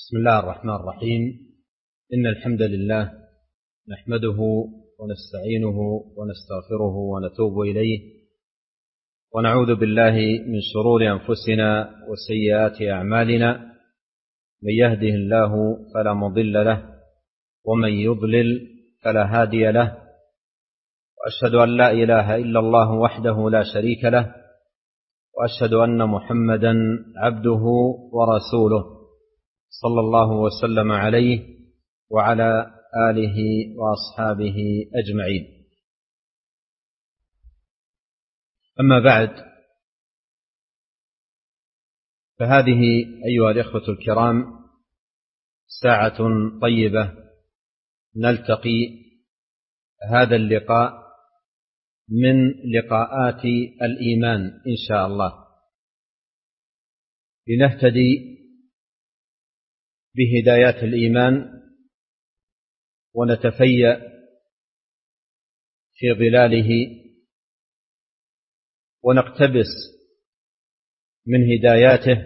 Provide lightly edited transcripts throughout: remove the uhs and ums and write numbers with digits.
بسم الله الرحمن الرحيم. إن الحمد لله نحمده ونستعينه ونستغفره ونتوب إليه، ونعوذ بالله من شرور أنفسنا وسيئات أعمالنا. من يهده الله فلا مضل له، ومن يضلل فلا هادي له، وأشهد أن لا إله إلا الله وحده لا شريك له، وأشهد أن محمدا عبده ورسوله صلى الله وسلم عليه وعلى آله وأصحابه أجمعين. أما بعد، فهذه أيها الإخوة الكرام ساعة طيبة نلتقي هذا اللقاء من لقاءات الإيمان إن شاء الله، لنهتدي بهدايات الإيمان ونتفيأ في ظلاله ونقتبس من هداياته،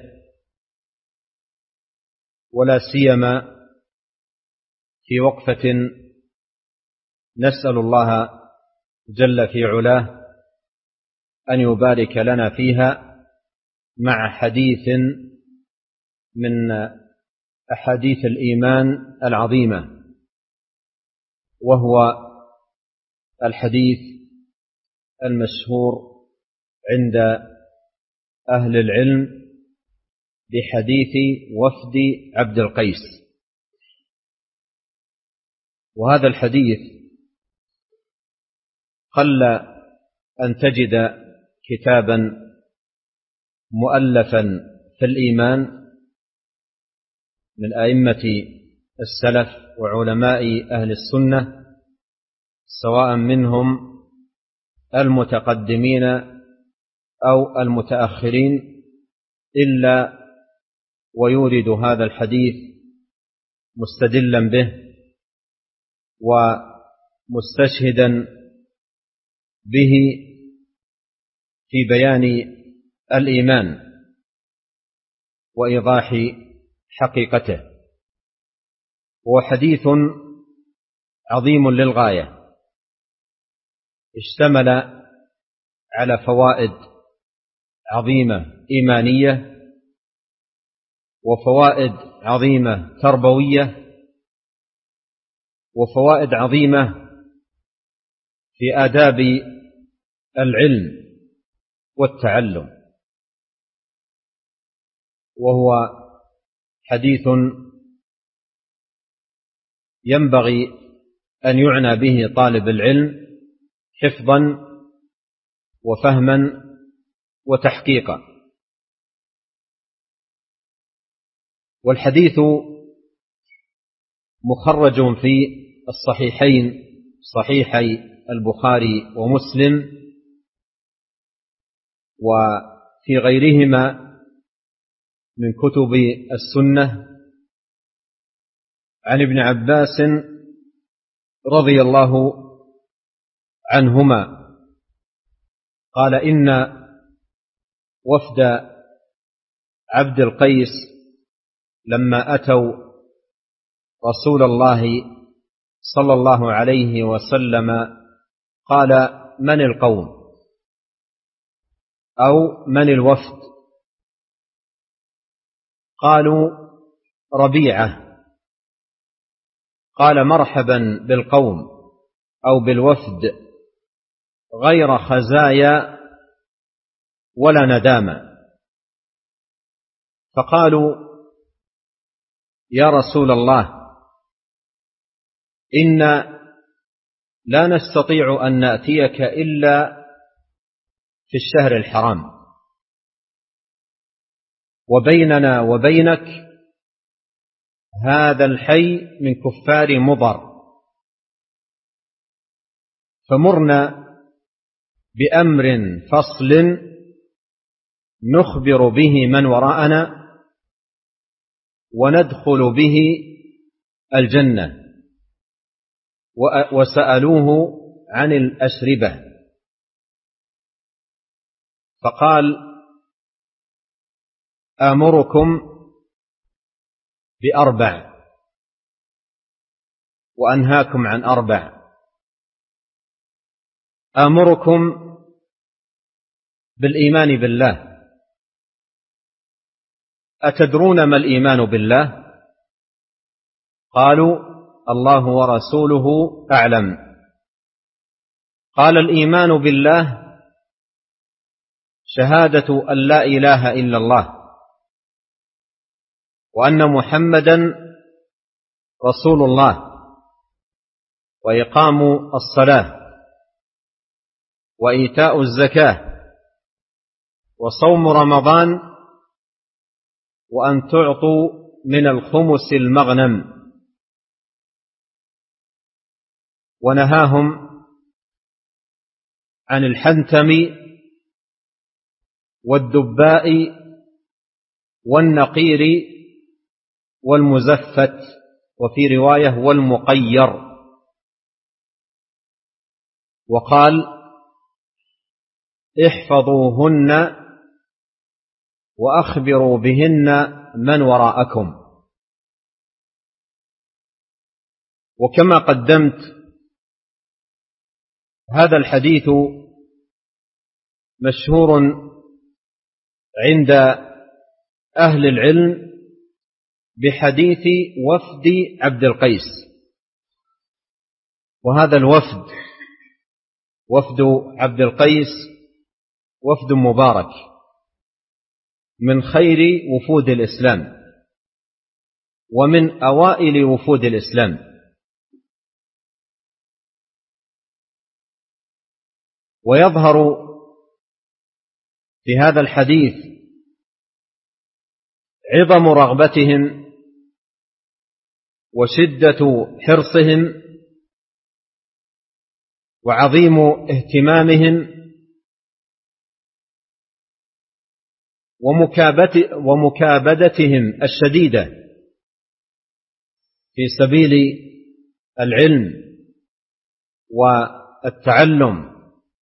ولا سيما في وقفة نسأل الله جل في علاه أن يبارك لنا فيها مع حديث من أحاديث الإيمان العظيمة، وهو الحديث المشهور عند أهل العلم بحديث وفد عبد القيس. وهذا الحديث قل أن تجد كتابا مؤلفا في الإيمان من أئمة السلف وعلماء أهل السنة، سواء منهم المتقدمين أو المتأخرين، إلا ويورد هذا الحديث مستدلا به ومستشهدا به في بيان الإيمان وإيضاح حقيقته. هو حديث عظيم للغاية، اشتمل على فوائد عظيمة إيمانية، وفوائد عظيمة تربوية، وفوائد عظيمة في آداب العلم والتعلم. وهو حديث ينبغي أن يعنى به طالب العلم حفظا وفهما وتحقيقا. والحديث مخرج في الصحيحين، صحيحي البخاري ومسلم، وفي غيرهما من كتب السنة، عن ابن عباس رضي الله عنهما قال: إن وفد عبد القيس لما أتوا رسول الله صلى الله عليه وسلم قال: من القوم أو من الوفد؟ قالوا: ربيعة. قال: مرحبا بالقوم أو بالوفد، غير خزايا ولا ندامة. فقالوا: يا رسول الله، إنا لا نستطيع أن نأتيك إلا في الشهر الحرام، وبيننا وبينك هذا الحي من كفار مضر، فمرنا بأمر فصل نخبر به من وراءنا وندخل به الجنة. وسألوه عن الأشربة، فقال: آمركم ب4 وأنهاكم عن 4. آمركم بالإيمان بالله. أتدرون ما الإيمان بالله؟ قالوا الله ورسوله أعلم. قال الإيمان بالله شهادة أن لا إله إلا الله وأن محمدا رسول الله، وإقام الصلاة، وإيتاء الزكاة، وصوم رمضان، وأن تعطوا من الخمس المغنم. ونهاهم عن الحنتم والدباء والنقير والمزفت، وفي رواية والمقير. وقال احفظوهن وأخبروا بهن من وراءكم. وكما قدمت، هذا الحديث مشهور عند أهل العلم بحديث وفد عبد القيس. وهذا الوفد، وفد عبد القيس، وفد مبارك من خير وفود الإسلام ومن أوائل وفود الإسلام. ويظهر في هذا الحديث عظم رغبتهم وشدة حرصهم وعظيم اهتمامهم ومكابدتهم الشديدة في سبيل العلم والتعلم.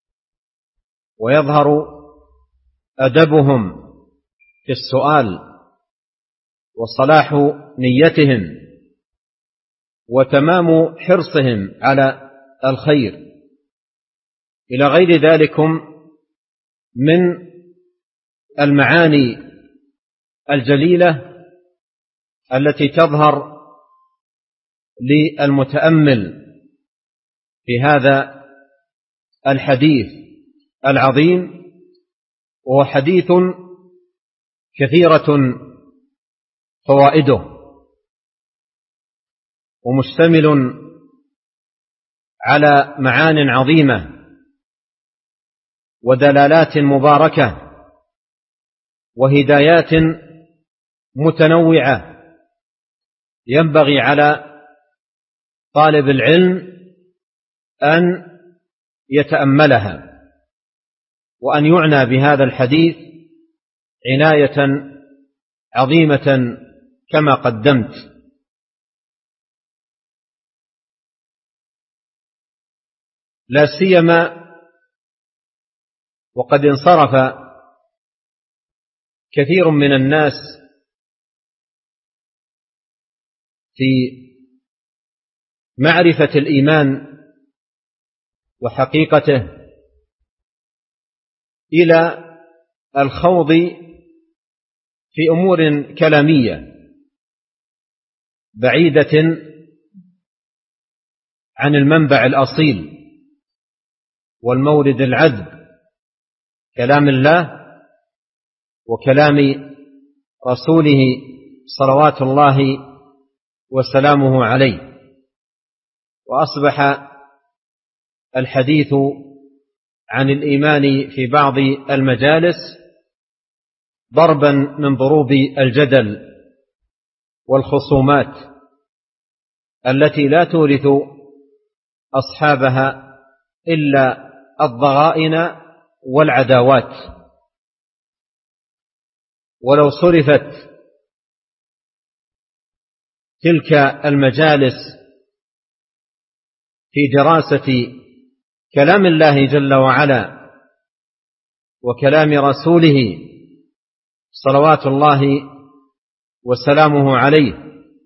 ويظهر أدبهم في السؤال وصلاح نيتهم وتمام حرصهم على الخير إلى غير ذلكم من المعاني الجليلة التي تظهر للمتأمل في هذا الحديث العظيم. وهو حديث كثيرة فوائده ومشتمل على معان عظيمة ودلالات مباركة وهدايات متنوعة ينبغي على طالب العلم أن يتأملها وأن يعنى بهذا الحديث عناية عظيمة كما قدمت. لا سيما وقد انصرف كثير من الناس في معرفة الإيمان وحقيقته إلى الخوض في أمور كلامية بعيدة عن المنبع الأصيل والمورد العذب، كلام الله وكلام رسوله صلوات الله وسلامه عليه. وأصبح الحديث عن الإيمان في بعض المجالس ضربا من ضروب الجدل والخصومات التي لا تورث أصحابها إلا الضغائن والعداوات. ولو صرفت تلك المجالس في دراسة كلام الله جل وعلا وكلام رسوله صلوات الله وسلامه عليه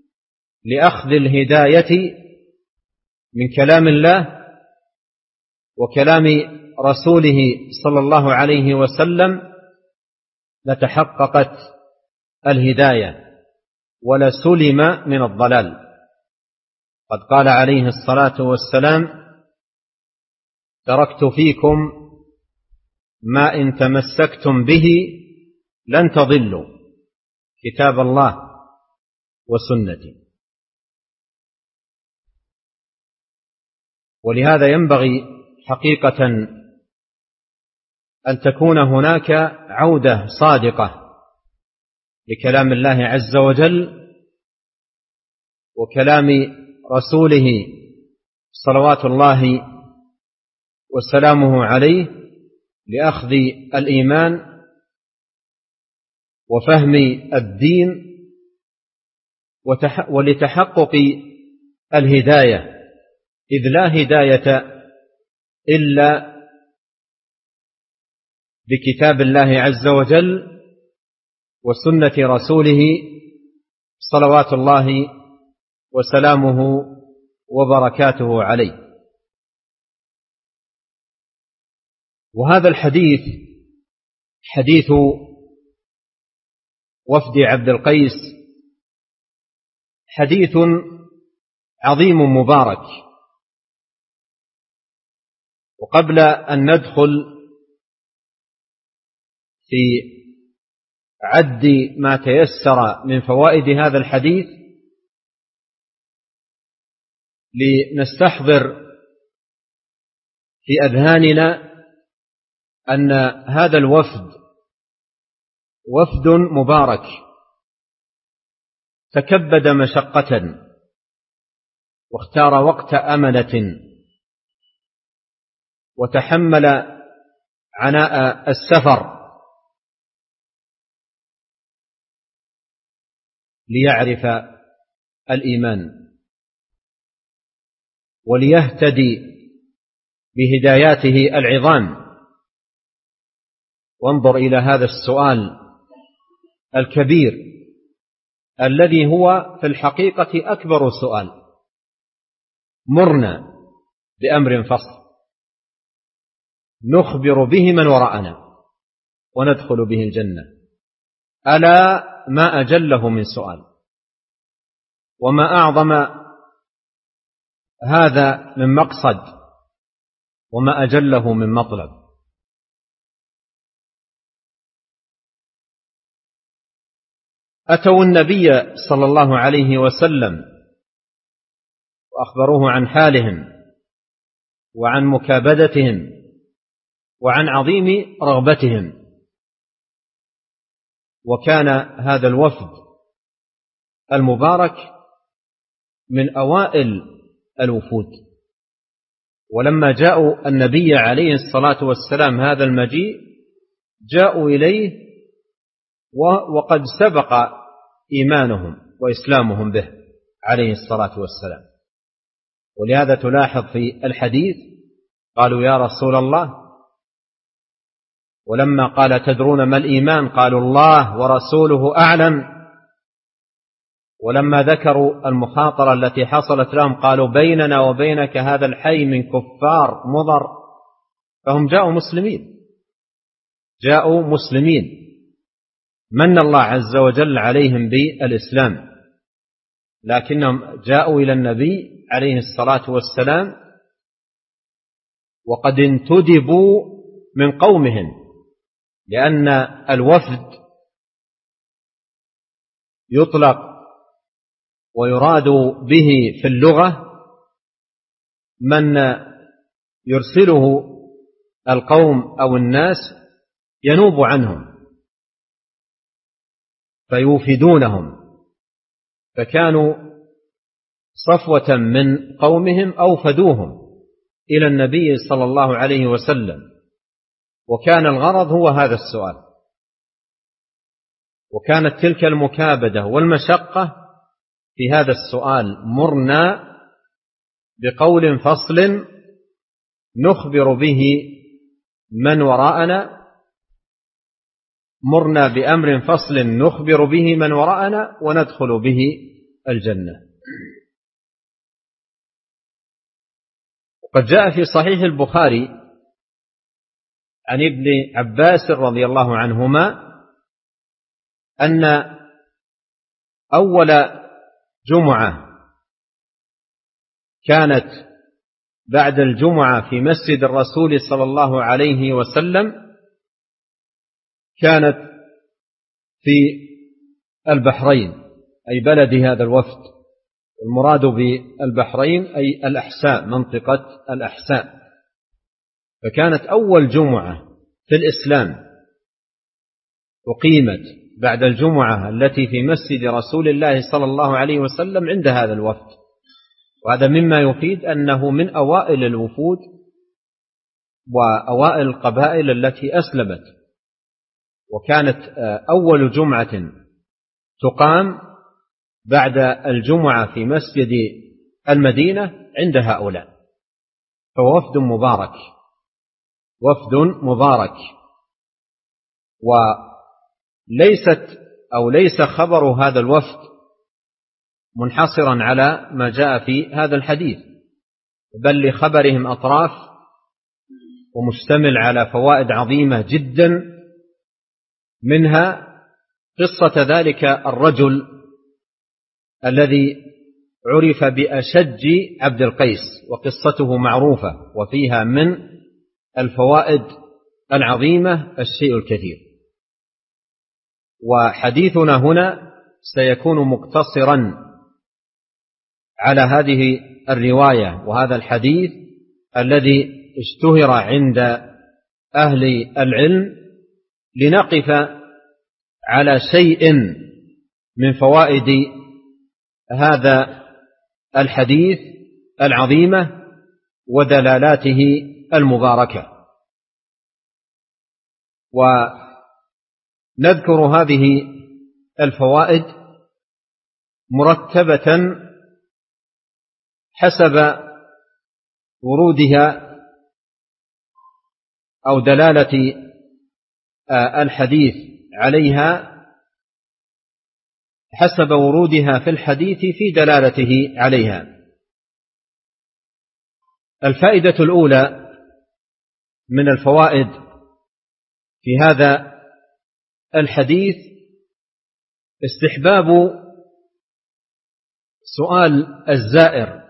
لأخذ الهداية من كلام الله وكلام رسوله صلى الله عليه وسلم لتحققت الهداية ولسلم من الضلال. قد قال عليه الصلاة والسلام: تركت فيكم ما إن تمسكتم به لن تضلوا، كتاب الله وسنتي. ولهذا ينبغي حقيقة أن تكون هناك عودة صادقة لكلام الله عز وجل وكلام رسوله صلوات الله وسلامه عليه لأخذ الإيمان وفهم الدين ولتحقق الهداية، إذ لا هداية إلا بكتاب الله عز وجل وسنة رسوله صلوات الله وسلامه وبركاته عليه. وهذا الحديث حديث وفد عبد القيس حديث عظيم مبارك. وقبل أن ندخل في عد ما تيسر من فوائد هذا الحديث لنستحضر في أذهاننا أن هذا الوفد وفد مبارك تكبد مشقة واختار وقت أمنة وتحمل عناء السفر ليعرف الإيمان وليهتدي بهداياته العظام. وانظر إلى هذا السؤال الكبير الذي هو في الحقيقة أكبر سؤال: مرنا بأمر فصل نخبر به من وراءنا وندخل به الجنة. ألا ما أجله من سؤال، وما أعظم هذا من مقصد، وما أجله من مطلب. أتوا النبي صلى الله عليه وسلم وأخبروه عن حالهم وعن مكابدتهم وعن عظيم رغبتهم. وكان هذا الوفد المبارك من أوائل الوفود، ولما جاءوا النبي عليه الصلاة والسلام هذا المجيء جاءوا إليه وقد سبق إيمانهم وإسلامهم به عليه الصلاة والسلام. ولهذا تلاحظ في الحديث قالوا: يا رسول الله. ولما قال: تدرون ما الإيمان؟ قالوا: الله ورسوله أعلم. ولما ذكروا المخاطرة التي حصلت لهم قالوا: بيننا وبينك هذا الحي من كفار مضر. فهم جاءوا مسلمين من الله عز وجل عليهم بالإسلام، لكنهم جاءوا إلى النبي عليه الصلاة والسلام وقد انتدبوا من قومهم، لأن الوفد يطلق ويراد به في اللغة من يرسله القوم أو الناس ينوب عنهم فيوفدونهم، فكانوا صفوة من قومهم أوفدوهم إلى النبي صلى الله عليه وسلم، وكان الغرض هو هذا السؤال. وكانت تلك المكابدة والمشقة في هذا السؤال: مرنا بقول فصل نخبر به من وراءنا، مرنا بأمر فصل نخبر به من وراءنا وندخل به الجنة. قد جاء في صحيح البخاري عن ابن عباس رضي الله عنهما أن أول جمعة كانت بعد الجمعة في مسجد الرسول صلى الله عليه وسلم كانت في البحرين، أي بلد هذا الوفد، المراد بالبحرين أي الأحساء، منطقة الأحساء. فكانت أول جمعة في الإسلام أقيمت بعد الجمعة التي في مسجد رسول الله صلى الله عليه وسلم عند هذا الوفد، وهذا مما يفيد أنه من أوائل الوفود وأوائل القبائل التي أسلمت، وكانت أول جمعة تقام بعد الجمعة في مسجد المدينة عند هؤلاء. فوفد مبارك، وفد مبارك. ليس خبر هذا الوفد منحصرا على ما جاء في هذا الحديث، بل لخبرهم أطراف ومشتمل على فوائد عظيمة جدا، منها قصة ذلك الرجل الذي عرف بأشج عبد القيس، وقصته معروفة وفيها من الفوائد العظيمة الشيء الكثير. وحديثنا هنا سيكون مقتصرا على هذه الرواية وهذا الحديث الذي اشتهر عند أهل العلم، لنقف على شيء من فوائد هذا الحديث العظيمة ودلالاته المباركة. ونذكر هذه الفوائد مرتبة حسب ورودها أو دلالة الحديث عليها، حسب ورودها في الحديث في دلالته عليها. الفائدة الأولى من الفوائد في هذا الحديث استحباب سؤال الزائر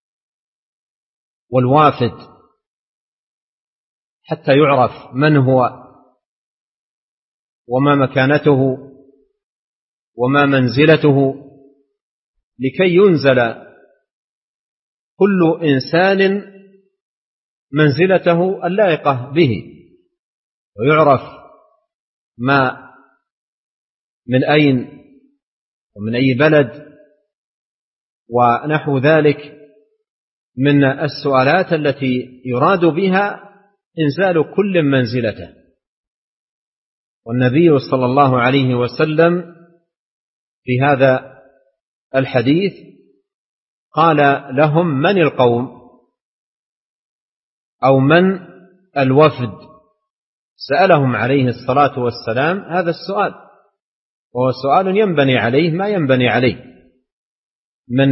والوافد حتى يعرف من هو وما مكانته وما منزلته، لكي ينزل كل إنسان منزلته اللائقة به، ويعرف ما من أين ومن أي بلد ونحو ذلك من السؤالات التي يراد بها إنزال كل منزلته. والنبي صلى الله عليه وسلم في هذا الحديث قال لهم: من القوم أو من الوفد؟ سألهم عليه الصلاة والسلام هذا السؤال، وهو سؤال ينبني عليه ما ينبني عليه من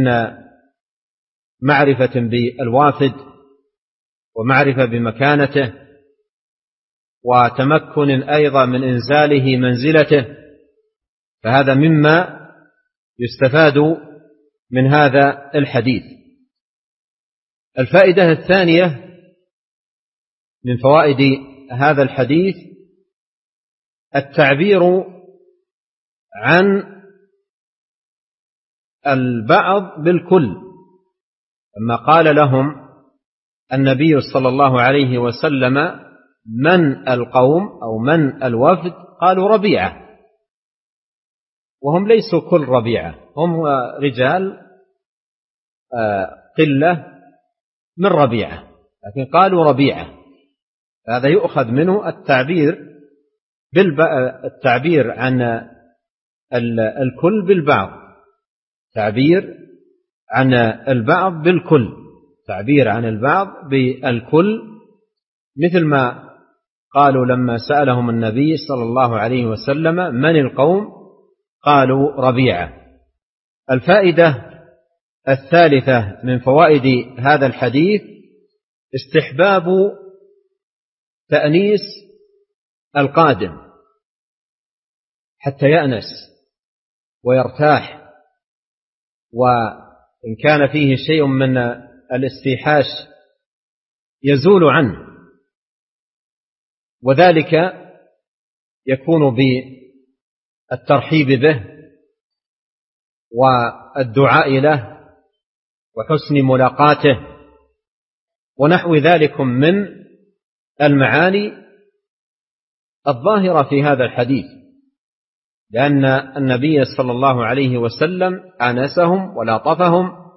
معرفة بالوافد ومعرفة بمكانته وتمكن أيضا من إنزاله منزلته، فهذا مما يستفاد من هذا الحديث. الفائدة الثانية من فوائد هذا الحديث التعبير عن البعض بالكل، لما قال لهم النبي صلى الله عليه وسلم: من القوم أو من الوفد؟ قالوا: ربيعة. وهم ليسوا كل ربيعة، هم رجال قلة من ربيعة، لكن قالوا ربيعة. هذا يؤخذ منه التعبير عن الكل بالبعض، تعبير عن البعض بالكل، تعبير عن البعض بالكل، مثل ما قالوا لما سألهم النبي صلى الله عليه وسلم: من القوم؟ قالوا: ربيعة. الفائدة الثالثة من فوائد هذا الحديث استحباب تأنيس القادم حتى يأنس ويرتاح، وإن كان فيه شيء من الاستيحاش يزول عنه، وذلك يكون بالترحيب به والدعاء له وحسن ملاقاته ونحو ذلك من المعاني الظاهرة في هذا الحديث، لأن النبي صلى الله عليه وسلم آنسهم ولاطفهم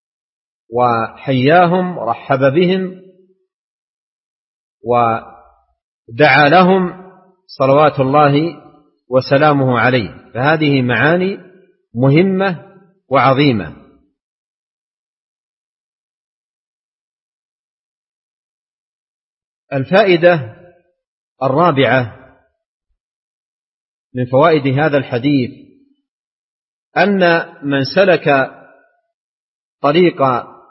وحياهم ورحب بهم ودعا لهم صلوات الله وسلامه عليه، فهذه معاني مهمة وعظيمة. الفائدة الرابعة من فوائد هذا الحديث أن من سلك طريق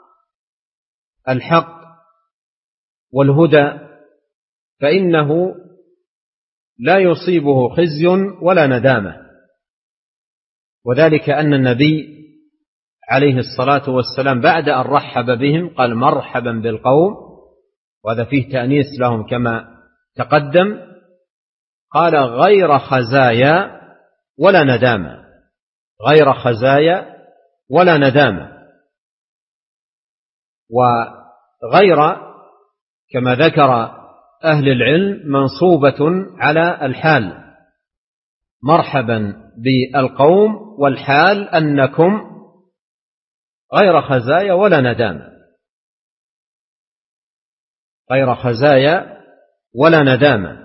الحق والهدى فإنه لا يصيبه خزي ولا ندامة، وذلك أن النبي عليه الصلاة والسلام بعد أن رحب بهم قال مرحبا بالقوم، وهذا فيه تأنيس لهم كما تقدم، قال غير خزايا ولا ندامة، غير خزايا ولا ندامة. وغير كما ذكر أهل العلم منصوبة على الحال، مرحبا بالقوم والحال أنكم غير خزايا ولا ندامة، غير خزايا ولا ندامة.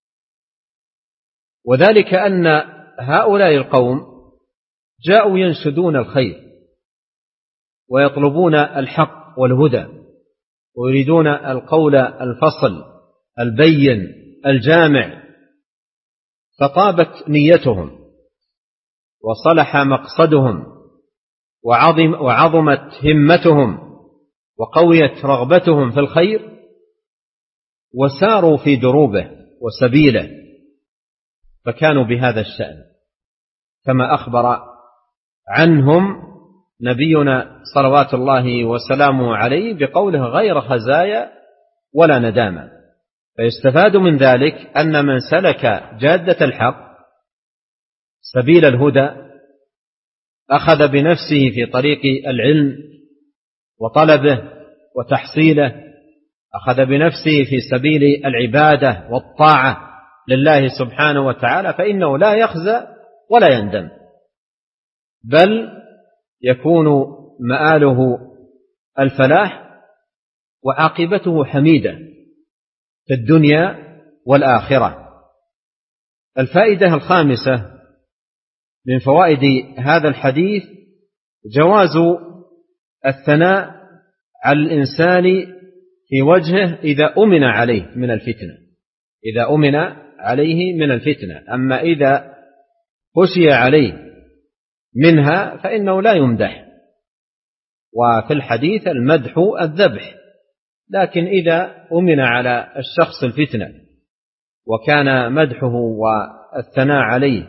وذلك أن هؤلاء القوم جاءوا ينشدون الخير ويطلبون الحق والهدى ويريدون القول الفصل البين الجامع، فطابت نيتهم وصلح مقصدهم وعظمت همتهم وقويت رغبتهم في الخير وساروا في دروبه وسبيله، فكانوا بهذا الشأن كما أخبر عنهم نبينا صلوات الله وسلامه عليه بقوله غير خزايا ولا ندامة. فيستفاد من ذلك أن من سلك جادة الحق سبيل الهدى أخذ بنفسه في طريق العلم وطلبه وتحصيله، أخذ بنفسه في سبيل العبادة والطاعة لله سبحانه وتعالى، فإنه لا يخزى ولا يندم، بل يكون مآله الفلاح وعاقبته حميدة في الدنيا والآخرة. الفائدة الخامسة من فوائد هذا الحديث جواز الثناء على الإنسان في وجهه إذا أمن عليه من الفتنة، إذا أمن عليه من الفتنة. أما إذا خشي عليه منها فإنه لا يمدح، وفي الحديث المدح الذبح، لكن إذا أمن على الشخص الفتنة وكان مدحه والثناء عليه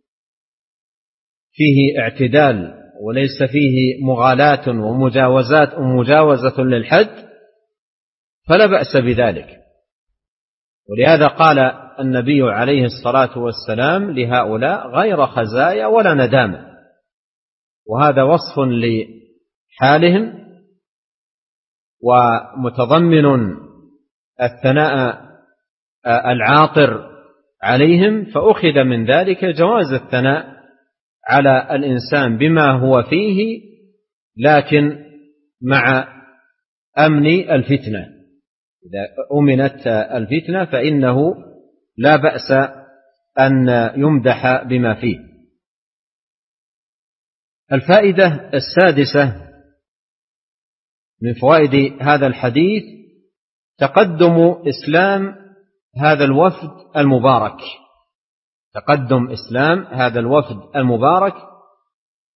فيه اعتدال وليس فيه مغالاة ومجاوزة للحد فلا بأس بذلك. ولهذا قال النبي عليه الصلاة والسلام لهؤلاء غير خزايا ولا ندامة، وهذا وصف لحالهم ومتضمن الثناء العاطر عليهم، فأخذ من ذلك جواز الثناء على الإنسان بما هو فيه لكن مع أمن الفتنة. إذا أمنت الفتنة فإنه لا بأس أن يمدح بما فيه. الفائدة السادسة من فوائد هذا الحديث تقدم إسلام هذا الوفد المبارك، تقدم إسلام هذا الوفد المبارك،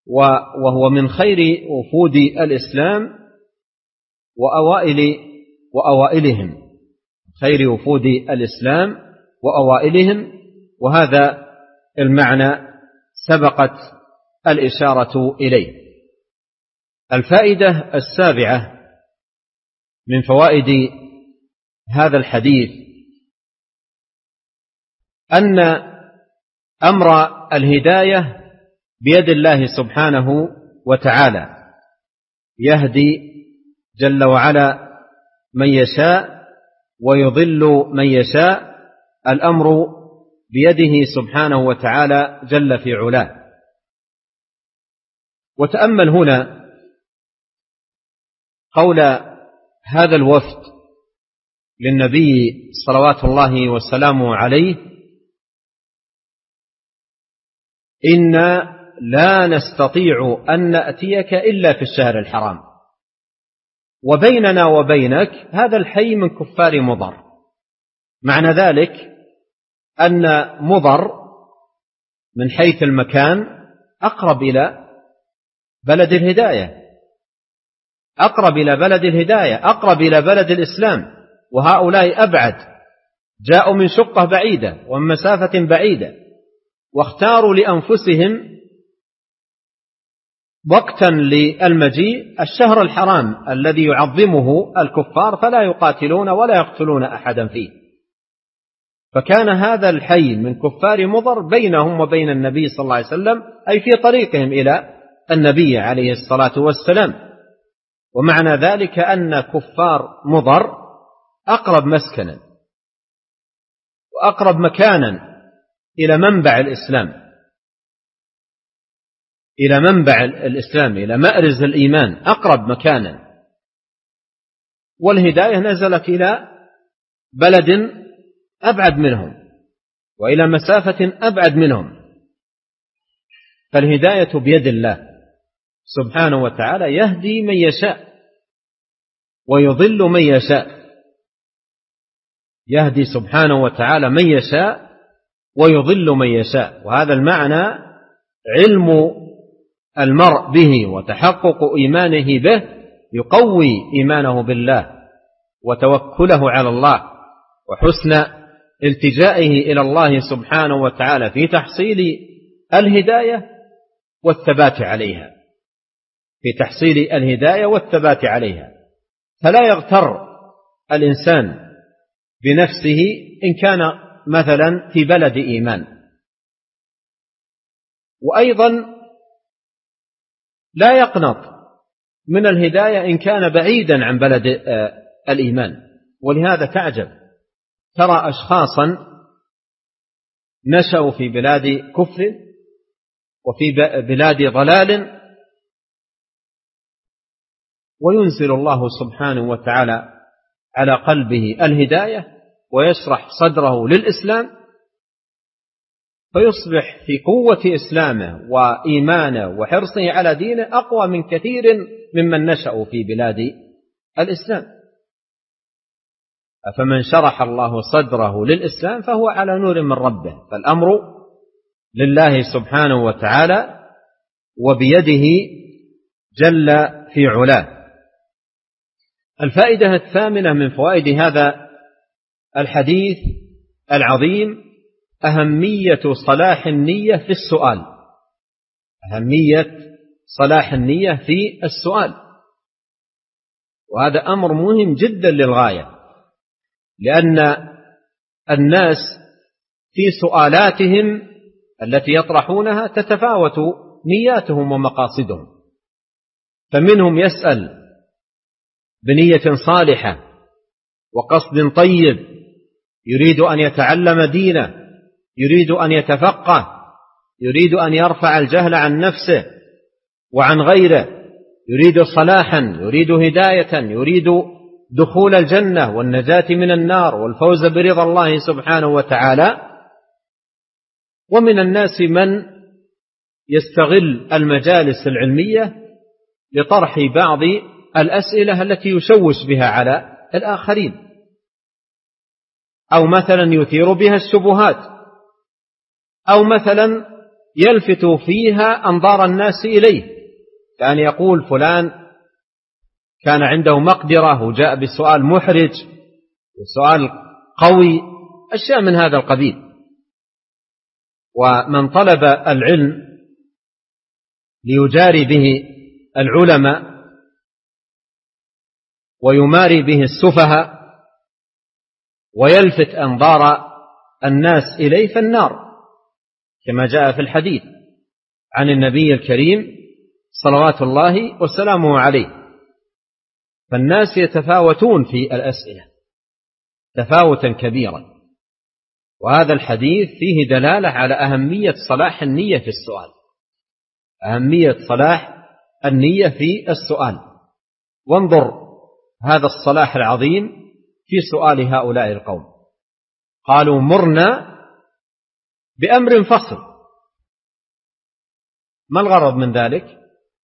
وهو من خير وفود الإسلام وأوائل وأوائلهم، خير وفود الإسلام وأوائلهم، وهذا المعنى سبقت الإشارة إليه. الفائدة السابعة من فوائد هذا الحديث أن أمر الهداية بيد الله سبحانه وتعالى، يهدي جل وعلا من يشاء ويضل من يشاء، الأمر بيده سبحانه وتعالى جل في علاه. وتأمل هنا قول هذا الوفد للنبي صلوات الله وسلامه عليه: إنا لا نستطيع أن نأتيك إلا في الشهر الحرام، وبيننا وبينك هذا الحي من كفار مضر. معنى ذلك أن مضر من حيث المكان أقرب إلى بلد الهداية، أقرب إلى بلد الهداية، أقرب إلى بلد الإسلام، وهؤلاء أبعد، جاءوا من شقة بعيدة ومن مسافة بعيدة، واختاروا لأنفسهم وقتا للمجيء الشهر الحرام الذي يعظمه الكفار، فلا يقاتلون ولا يقتلون أحدا فيه. فكان هذا الحي من كفار مضر بينهم وبين النبي صلى الله عليه وسلم، أي في طريقهم إلى النبي عليه الصلاة والسلام. ومعنى ذلك أن كفار مضر أقرب مسكنا وأقرب مكانا إلى منبع الإسلام، إلى منبع الإسلام، إلى مأرز الإيمان، أقرب مكانا. والهداية نزلت إلى بلد أبعد منهم وإلى مسافة أبعد منهم. فالهداية بيد الله سبحانه وتعالى، يهدي من يشاء ويضل من يشاء، يهدي سبحانه وتعالى من يشاء ويضل من يشاء. وهذا المعنى علم المرء به وتحقق إيمانه به يقوي إيمانه بالله وتوكله على الله وحسن التجائه إلى الله سبحانه وتعالى في تحصيل الهداية والثبات عليها، في تحصيل الهداية والثبات عليها. فلا يغتر الإنسان بنفسه إن كان مثلا في بلد إيمان، وأيضا لا يقنط من الهداية إن كان بعيدا عن بلد الإيمان. ولهذا تعجب، ترى أشخاصا نشأوا في بلاد كفر وفي بلاد ضلال، وينزل الله سبحانه وتعالى على قلبه الهداية ويشرح صدره للإسلام، فيصبح في قوة إسلامه وإيمانه وحرصه على دينه أقوى من كثير ممن نشأوا في بلاد الإسلام. فمن شرح الله صدره للإسلام فهو على نور من ربه، فالأمر لله سبحانه وتعالى وبيده جل في علاه. الفائدة الثامنة من فوائد هذا الحديث العظيم أهمية صلاح النية في السؤال، أهمية صلاح النية في السؤال. وهذا أمر مهم جدا للغاية، لأن الناس في سؤالاتهم التي يطرحونها تتفاوت نياتهم ومقاصدهم، فمنهم يسأل بنية صالحة وقصد طيب، يريد أن يتعلم دينه، يريد أن يتفقه، يريد أن يرفع الجهل عن نفسه وعن غيره، يريد صلاحا، يريد هداية، يريد دخول الجنة والنجاة من النار والفوز برضا الله سبحانه وتعالى. ومن الناس من يستغل المجالس العلمية لطرح بعض الأسئلة التي يشوش بها على الآخرين، أو مثلا يثير بها الشبهات، أو مثلا يلفت فيها أنظار الناس إليه، كان يقول فلان كان عنده مقدرة وجاء بسؤال محرج وسؤال قوي، أشياء من هذا القبيل. ومن طلب العلم ليجاري به العلماء ويماري به السفهاء ويلفت أنظار الناس إليه فالنار، كما جاء في الحديث عن النبي الكريم صلوات الله وسلامه عليه. فالناس يتفاوتون في الأسئلة تفاوتا كبيرا، وهذا الحديث فيه دلالة على أهمية صلاح النية في السؤال، أهمية صلاح النية في السؤال. وانظر هذا الصلاح العظيم في سؤال هؤلاء القوم، قالوا مرنا بأمر فصل. ما الغرض من ذلك؟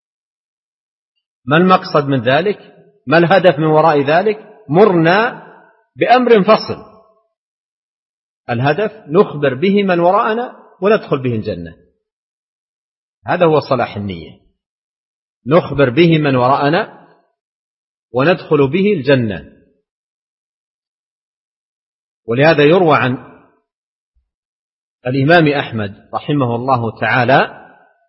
ما المقصد من ذلك؟ ما الهدف من وراء ذلك؟ مرنا بأمر فصل، الهدف نخبر به من وراءنا وندخل به الجنة. هذا هو صلاح النية، نخبر به من وراءنا وندخل به الجنة. ولهذا يروى عن الإمام أحمد رحمه الله تعالى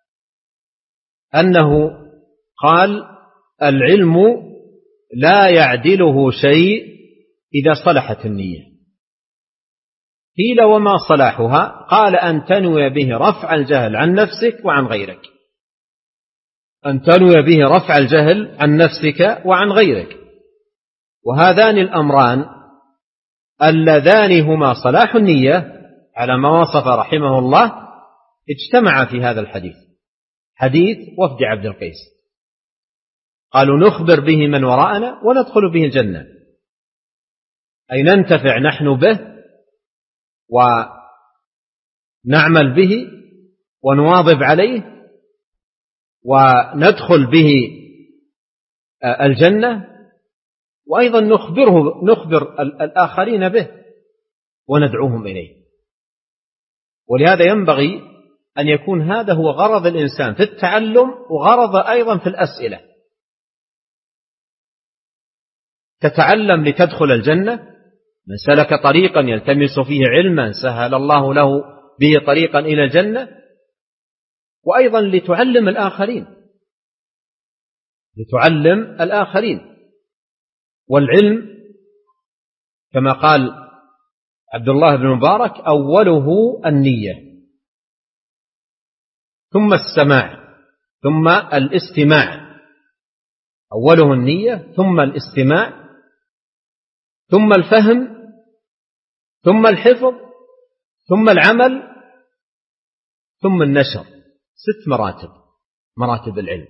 أنه قال: العلم لا يعدله شيء إذا صلحت النية. قيل: وما صلاحها؟ قال: أن تنوي به رفع الجهل عن نفسك وعن غيرك، أن تنوي به رفع الجهل عن نفسك وعن غيرك. وهذان الأمران اللذان هما صلاح النية على ما وصف رحمه الله اجتمعا في هذا الحديث، حديث وفد عبد القيس. قالوا: نخبر به من وراءنا وندخل به الجنة، أي ننتفع نحن به ونعمل به ونواظب عليه وندخل به الجنة، وأيضا نخبر الآخرين به وندعوهم إليه. ولهذا ينبغي أن يكون هذا هو غرض الإنسان في التعلم، وغرض أيضا في الأسئلة. تتعلم لتدخل الجنة، من سلك طريقا يلتمس فيه علما سهل الله له به طريقا إلى الجنة، وأيضا لتعلم الآخرين، لتعلم الآخرين. والعلم كما قال عبد الله بن مبارك: أوله النية، ثم السماع، ثم الاستماع. أوله النية، ثم الاستماع، ثم الفهم، ثم الحفظ، ثم العمل، ثم النشر. 6 مراتب العلم.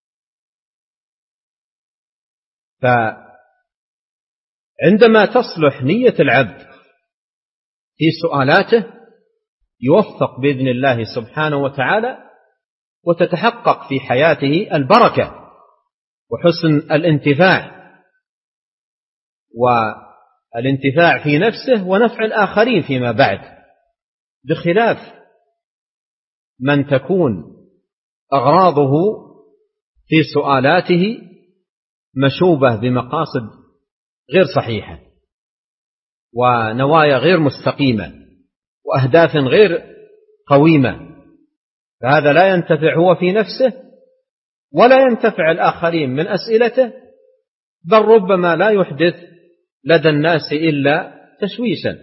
فعندما تصلح نية العبد في سؤالاته يوفق بإذن الله سبحانه وتعالى، وتتحقق في حياته البركة وحسن الانتفاع، والانتفاع في نفسه ونفع الآخرين فيما بعد، بخلاف من تكون أغراضه في سؤالاته مشوبة بمقاصد غير صحيحة، ونوايا غير مستقيمة، وأهداف غير قويمة، فهذا لا ينتفع هو في نفسه ولا ينتفع الآخرين من أسئلته، بل ربما لا يحدث لدى الناس إلا تشويشا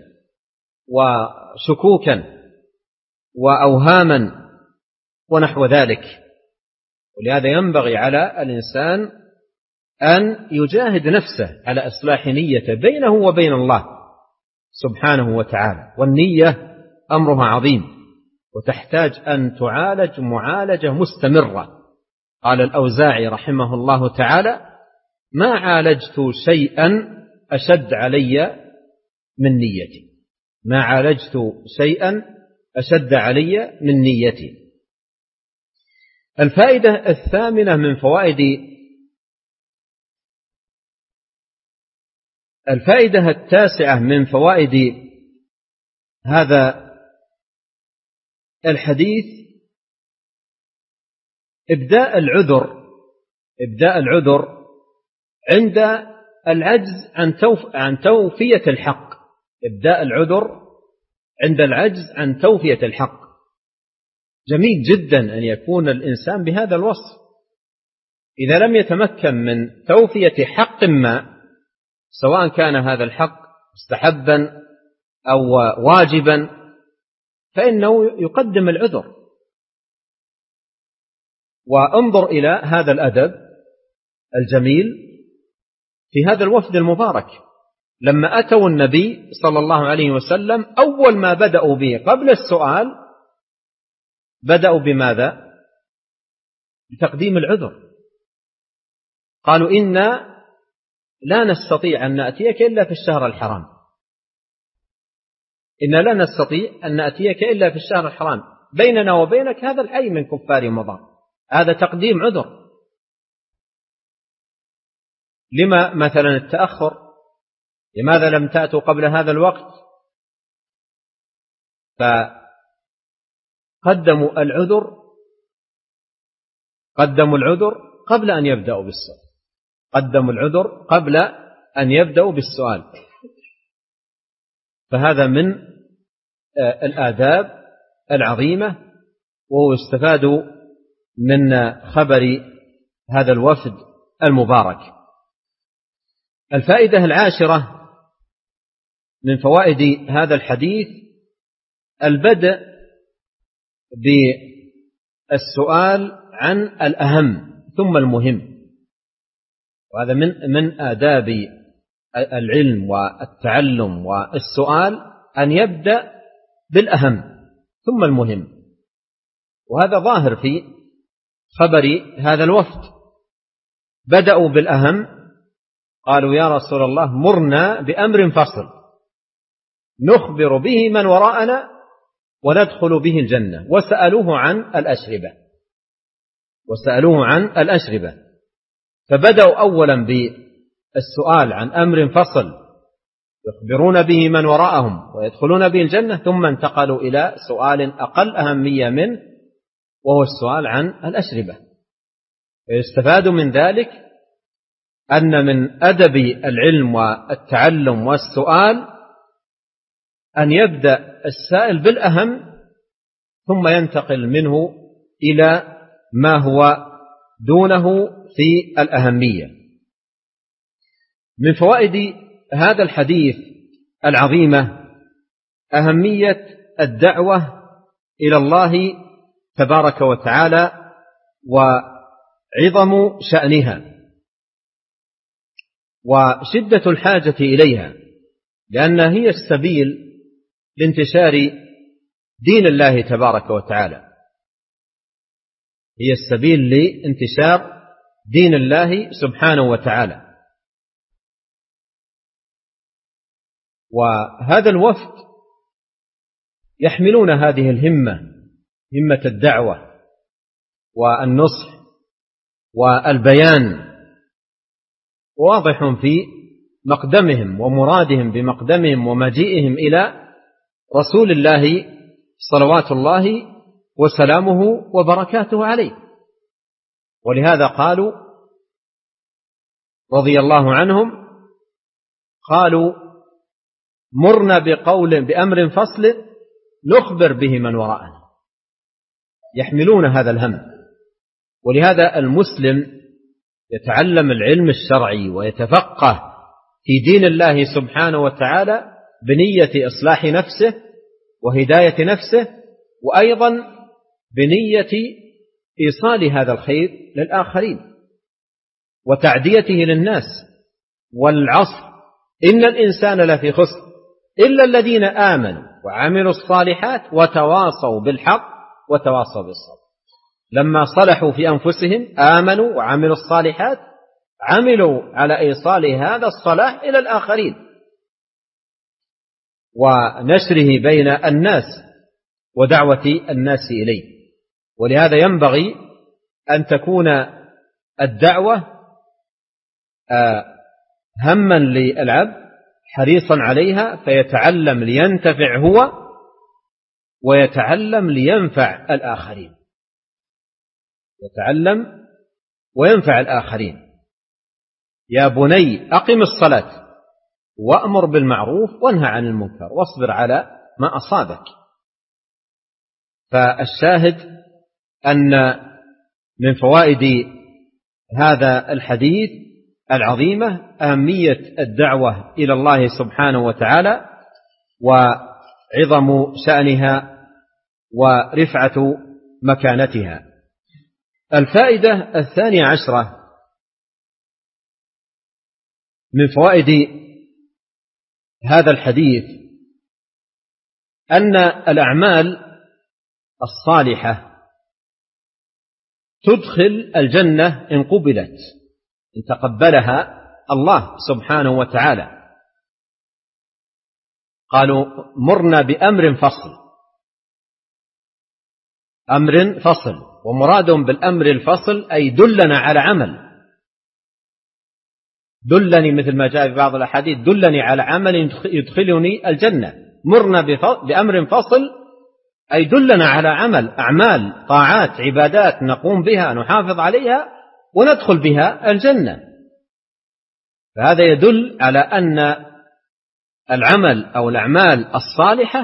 وشكوكا وأوهاما ونحو ذلك. ولهذا ينبغي على الإنسان أن يجاهد نفسه على إصلاح نيته بينه وبين الله سبحانه وتعالى. والنية أمرها عظيم، وتحتاج أن تعالج معالجة مستمرة. قال الأوزاعي رحمه الله تعالى: ما عالجت شيئا أشد علي من نيتي، ما عالجت شيئا أشد علي من نيتي. الفائدة الثامنة من فوائد الفائدة التاسعة من فوائد هذا الحديث إبداء العذر عند العجز عن توفية الحق، إبداء العذر عند العجز عن توفية الحق. جميل جدا أن يكون الإنسان بهذا الوصف. إذا لم يتمكن من توفية حق ما، سواء كان هذا الحق مستحبا أو واجبا، فإنه يقدم العذر. وانظر إلى هذا الأدب الجميل في هذا الوفد المبارك، لما أتوا النبي صلى الله عليه وسلم أول ما بدأوا به قبل السؤال بدأوا بماذا؟ بتقديم العذر. قالوا إنا لا نستطيع أن نأتيك إلا في الشهر الحرام، إنا لا نستطيع أن نأتيك إلا في الشهر الحرام، بيننا وبينك هذا الحي من كفار مضر. هذا تقديم عذر. لما مثلا التأخر؟ لماذا لم تأتوا قبل هذا الوقت؟ فقدموا العذر، قدموا العذر قبل أن يبدأوا بالسؤال، قدموا العذر قبل أن يبدأوا بالسؤال. فهذا من الآداب العظيمة، وهو يستفاد من خبر هذا الوفد المبارك. الفائدة العاشرة من فوائد هذا الحديث البدء بالسؤال عن الأهم ثم المهم، وهذا من آداب العلم والتعلم والسؤال أن يبدأ بالأهم ثم المهم. وهذا ظاهر في خبر هذا الوفد. بدأوا بالأهم، قالوا يا رسول الله مرنا بأمر فصل نخبر به من وراءنا وندخل به الجنة، وسألوه عن الأشربة. فبدأوا أولا بالسؤال عن أمر فصل يخبرون به من وراءهم ويدخلون به الجنة، ثم انتقلوا إلى سؤال أقل أهمية منه، وهو السؤال عن الأشربة. فيستفاد من ذلك أن من أدب العلم والتعلم والسؤال أن يبدأ السائل بالأهم ثم ينتقل منه إلى ما هو دونه في الأهمية. من فوائد هذا الحديث العظيمة أهمية الدعوة إلى الله تبارك وتعالى وعظم شأنها وشدة الحاجة إليها، لأنها هي السبيل لانتشار دين الله تبارك وتعالى، هي السبيل لانتشار دين الله سبحانه وتعالى. وهذا الوفد يحملون هذه الهمة، همة الدعوة والنصح والبيان، واضح في مقدمهم ومرادهم بمقدمهم ومجيئهم إلى رسول الله صلوات الله وسلامه وبركاته عليه. ولهذا قالوا رضي الله عنهم، قالوا مرنا بأمر فصل نخبر به من وراءنا، يحملون هذا الهم. ولهذا المسلم يتعلم العلم الشرعي ويتفقه في دين الله سبحانه وتعالى بنية إصلاح نفسه وهداية نفسه، وأيضا بنية إيصال هذا الخير للآخرين وتعديته للناس. والعصر إن الإنسان لفي خسر إلا الذين آمنوا وعملوا الصالحات وتواصوا بالحق وتواصوا بالصبر. لما صلحوا في أنفسهم آمنوا وعملوا الصالحات، عملوا على إيصال هذا الصلاح إلى الآخرين ونشره بين الناس ودعوة الناس إليه. ولهذا ينبغي أن تكون الدعوة هما للعبد حريصا عليها، فيتعلم لينتفع هو ويتعلم لينفع الآخرين، يتعلم وينفع الآخرين. يا بني أقم الصلاة وأمر بالمعروف وانهى عن المنكر واصبر على ما أصابك. فالشاهد أن من فوائد هذا الحديث العظيمة أهمية الدعوة إلى الله سبحانه وتعالى وعظم شأنها ورفعة مكانتها. الفائدة 12 من فوائد هذا الحديث أن الأعمال الصالحة تدخل الجنة إن قبلت، إن تقبلها الله سبحانه وتعالى. قالوا مرنا بأمر فصل، أمر فصل، ومرادهم بالأمر الفصل أي دلنا على عمل، دلني مثل ما جاء في بعض الأحاديث دلني على عمل يدخلني الجنة. مرنا بأمر فصل أي دلنا على عمل، أعمال طاعات عبادات نقوم بها نحافظ عليها وندخل بها الجنة. فهذا يدل على أن العمل أو الأعمال الصالحة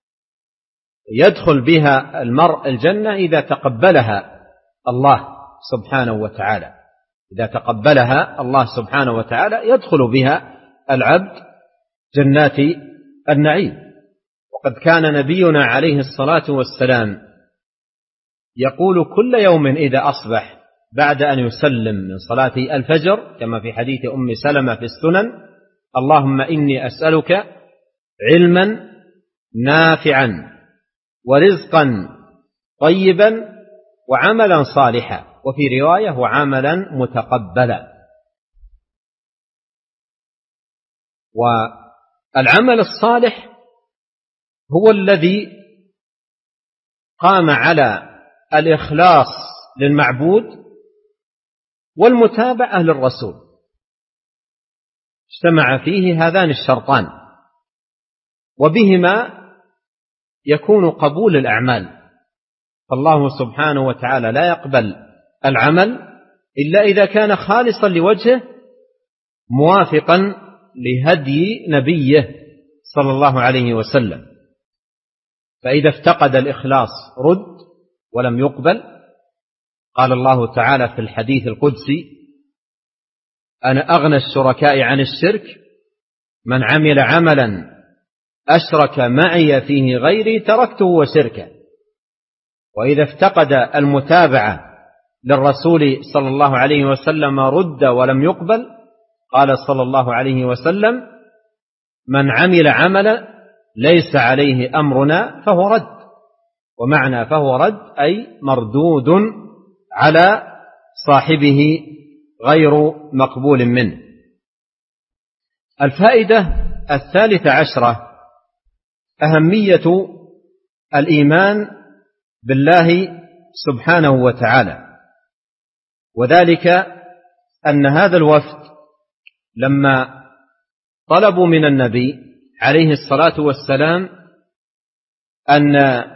يدخل بها المرء الجنة إذا تقبلها الله سبحانه وتعالى. إذا تقبلها الله سبحانه وتعالى يدخل بها العبد جنات النعيم. وقد كان نبينا عليه الصلاة والسلام يقول كل يوم إذا أصبح بعد أن يسلم من صلاة الفجر كما في حديث أم سلمة في السنن: اللهم إني أسألك علما نافعا ورزقا طيبا وعملا صالحا، وفي رواية وعملا متقبلا. والعمل الصالح هو الذي قام على الإخلاص للمعبود والمتابعة للرسول، اجتمع فيه هذان الشرطان، وبهما يكون قبول الأعمال. فالله سبحانه وتعالى لا يقبل العمل إلا إذا كان خالصا لوجهه موافقا لهدي نبيه صلى الله عليه وسلم. فإذا افتقد الإخلاص رد ولم يقبل. قال الله تعالى في الحديث القدسي: أنا أغنى الشركاء عن الشرك من عمل عملا أشرك معي فيه غيري تركته وشركه. وإذا افتقد المتابعة للرسول صلى الله عليه وسلم رد ولم يقبل. قال صلى الله عليه وسلم: من عمل عملا ليس عليه أمرنا فهو رد. ومعنى فهو رد أي مردود على صاحبه غير مقبول منه. الفائدة 13 أهمية الإيمان بالله سبحانه وتعالى، وذلك أن هذا الوفد لما طلبوا من النبي عليه الصلاة والسلام أن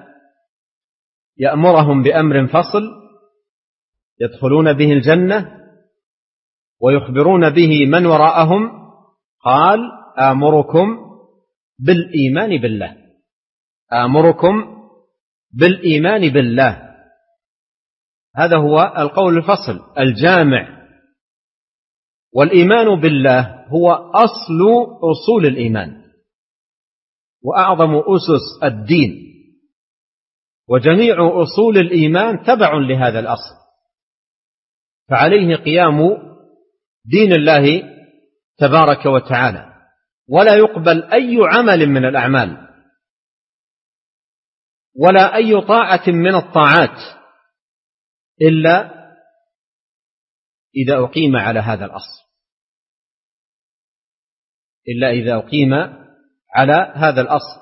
يأمرهم بأمر فصل يدخلون به الجنة ويخبرون به من وراءهم، قال: آمركم بالإيمان بالله، آمركم بالإيمان بالله. هذا هو القول الفصل الجامع. والإيمان بالله هو أصول الإيمان وأعظم أسس الدين، وجميع أصول الإيمان تبع لهذا الأصل، فعليه قيام دين الله تبارك وتعالى. ولا يقبل أي عمل من الأعمال ولا أي طاعة من الطاعات إلا إذا أقيم على هذا الأصل، إلا إذا أقيم على هذا الأصل.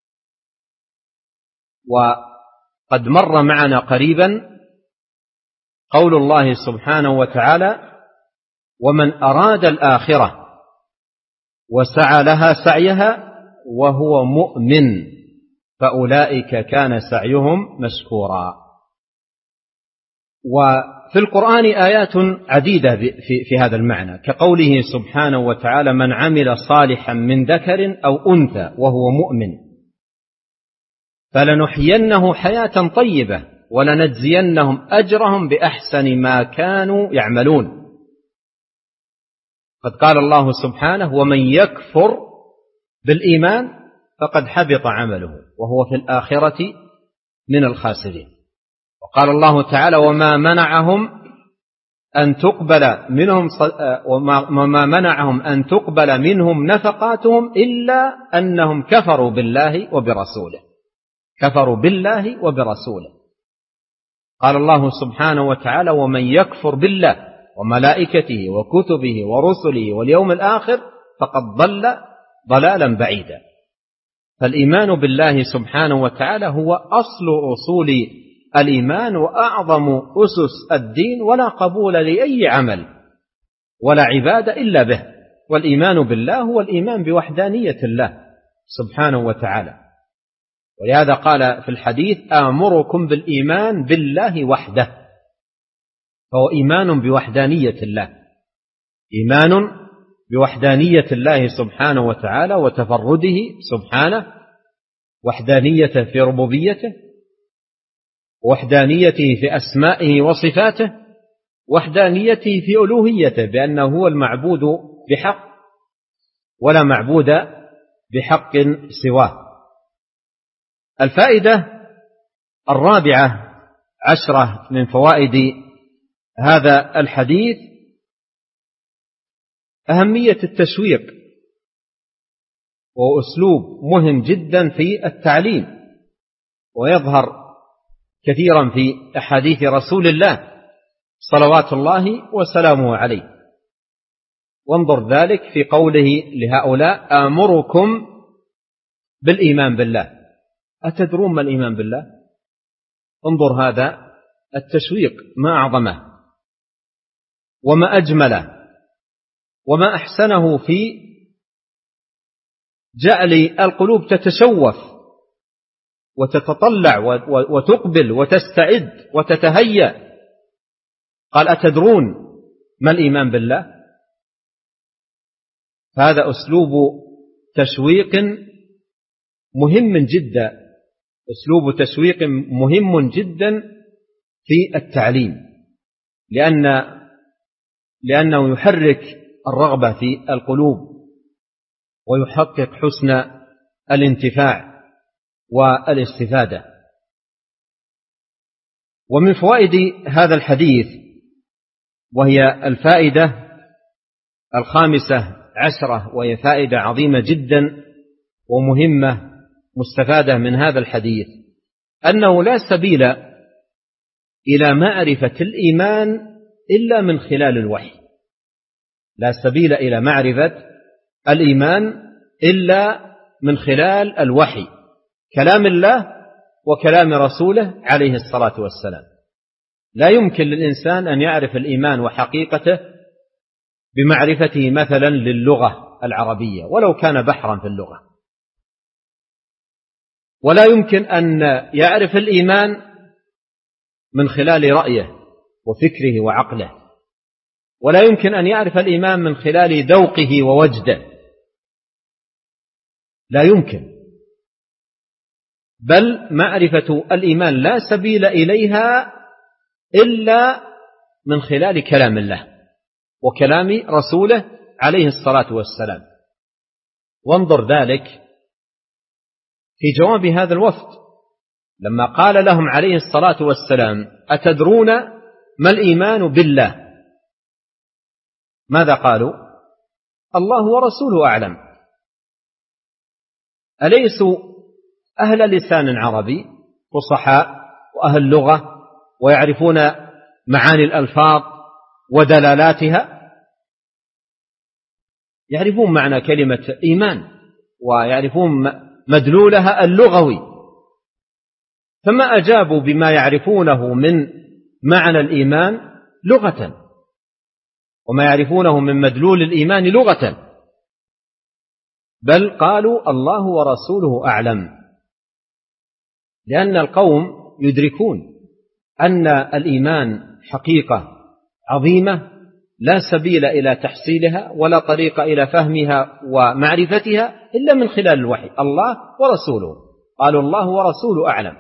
وقد مر معنا قريبا قول الله سبحانه وتعالى: ومن أراد الآخرة وسعى لها سعيها وهو مؤمن فأولئك كان سعيهم مشكورا. وفي القرآن آيات عديدة في هذا المعنى، كقوله سبحانه وتعالى: من عمل صالحا من ذكر أو أنثى وهو مؤمن فلنحيينه حياة طيبة ولنجزينهم أجرهم بأحسن ما كانوا يعملون. قد قال الله سبحانه: ومن يكفر بالإيمان فقد حبط عمله وهو في الآخرة من الخاسرين. وقال الله تعالى: وما منعهم أن تقبل منهم نفقاتهم إلا أنهم كفروا بالله وبرسوله. قال الله سبحانه وتعالى: ومن يكفر بالله وملائكته وكتبه ورسله واليوم الآخر فقد ضل ضلالا بعيدا. فالإيمان بالله سبحانه وتعالى هو أصل أصول الإيمان وأعظم أسس الدين، ولا قبول لأي عمل ولا عبادة إلا به. والإيمان بالله هو الإيمان بوحدانية الله سبحانه وتعالى. ولهذا قال في الحديث: آمركم بالإيمان بالله وحده. فهو إيمان بوحدانية الله، إيمان بوحدانية الله سبحانه وتعالى وتفرده سبحانه، وحدانيته في ربوبيته، وحدانيته في أسمائه وصفاته، وحدانيته في ألوهيته، بأنه هو المعبود بحق ولا معبود بحق سواه. الفائدة 14 من فوائد هذا الحديث أهمية التشويق، وأسلوب مهم جدا في التعليم، ويظهر كثيرا في أحاديث رسول الله صلوات الله وسلامه عليه. وانظر ذلك في قوله لهؤلاء: آمركم بالإيمان بالله. أتدرون ما الإيمان بالله؟ انظر هذا التشويق، ما أعظمه وما أجمله وما أحسنه في جعل القلوب تتشوف وتتطلع وتقبل وتستعد وتتهيأ. قال: أتدرون ما الإيمان بالله؟ هذا أسلوب تشويق مهم جدا، أسلوب تشويق مهم جدا في التعليم، لأنه يحرك الرغبة في القلوب ويحقق حسن الانتفاع والاستفادة. ومن فوائد هذا الحديث، وهي الفائدة 15، وهي فائدة عظيمة جدا ومهمة مستفادة من هذا الحديث، أنه لا سبيل إلى معرفة الإيمان إلا من خلال الوحي. لا سبيل إلى معرفة الإيمان إلا من خلال الوحي، كلام الله وكلام رسوله عليه الصلاة والسلام. لا يمكن للإنسان أن يعرف الإيمان وحقيقته بمعرفته مثلا للغة العربية ولو كان بحرا في اللغة، ولا يمكن أن يعرف الإيمان من خلال رأيه وفكره وعقله، ولا يمكن أن يعرف الإيمان من خلال ذوقه ووجده، لا يمكن. بل معرفة الإيمان لا سبيل إليها إلا من خلال كلام الله وكلام رسوله عليه الصلاة والسلام. وانظر ذلك في جواب هذا الوفد لما قال لهم عليه الصلاة والسلام: أتدرون ما الإيمان بالله؟ ماذا قالوا؟ الله ورسوله أعلم. أليسوا أهل لسان عربي فصحاء وأهل لغة ويعرفون معاني الألفاظ ودلالاتها؟ يعرفون معنى كلمة إيمان ويعرفون مدلولها اللغوي، فما أجابوا بما يعرفونه من معنى الإيمان لغة وما يعرفونه من مدلول الإيمان لغة، بل قالوا الله ورسوله أعلم، لأن القوم يدركون أن الإيمان حقيقة عظيمة لا سبيل إلى تحصيلها ولا طريق إلى فهمها ومعرفتها إلا من خلال الوحي. الله ورسوله، قالوا الله ورسوله أعلم،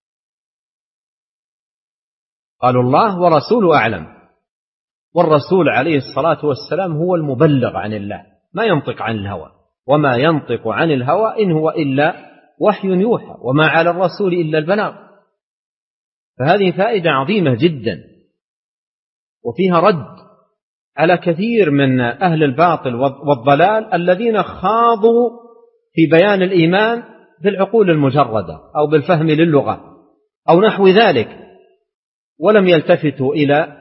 قالوا الله ورسوله أعلم. والرسول عليه الصلاة والسلام هو المبلغ عن الله، ما ينطق عن الهوى، وما ينطق عن الهوى إن هو إلا وحي يوحى، وما على الرسول إلا البلاغ. فهذه فائدة عظيمة جدا، وفيها رد على كثير من أهل الباطل والضلال الذين خاضوا في بيان الإيمان بالعقول المجردة أو بالفهم للغة أو نحو ذلك، ولم يلتفتوا إلى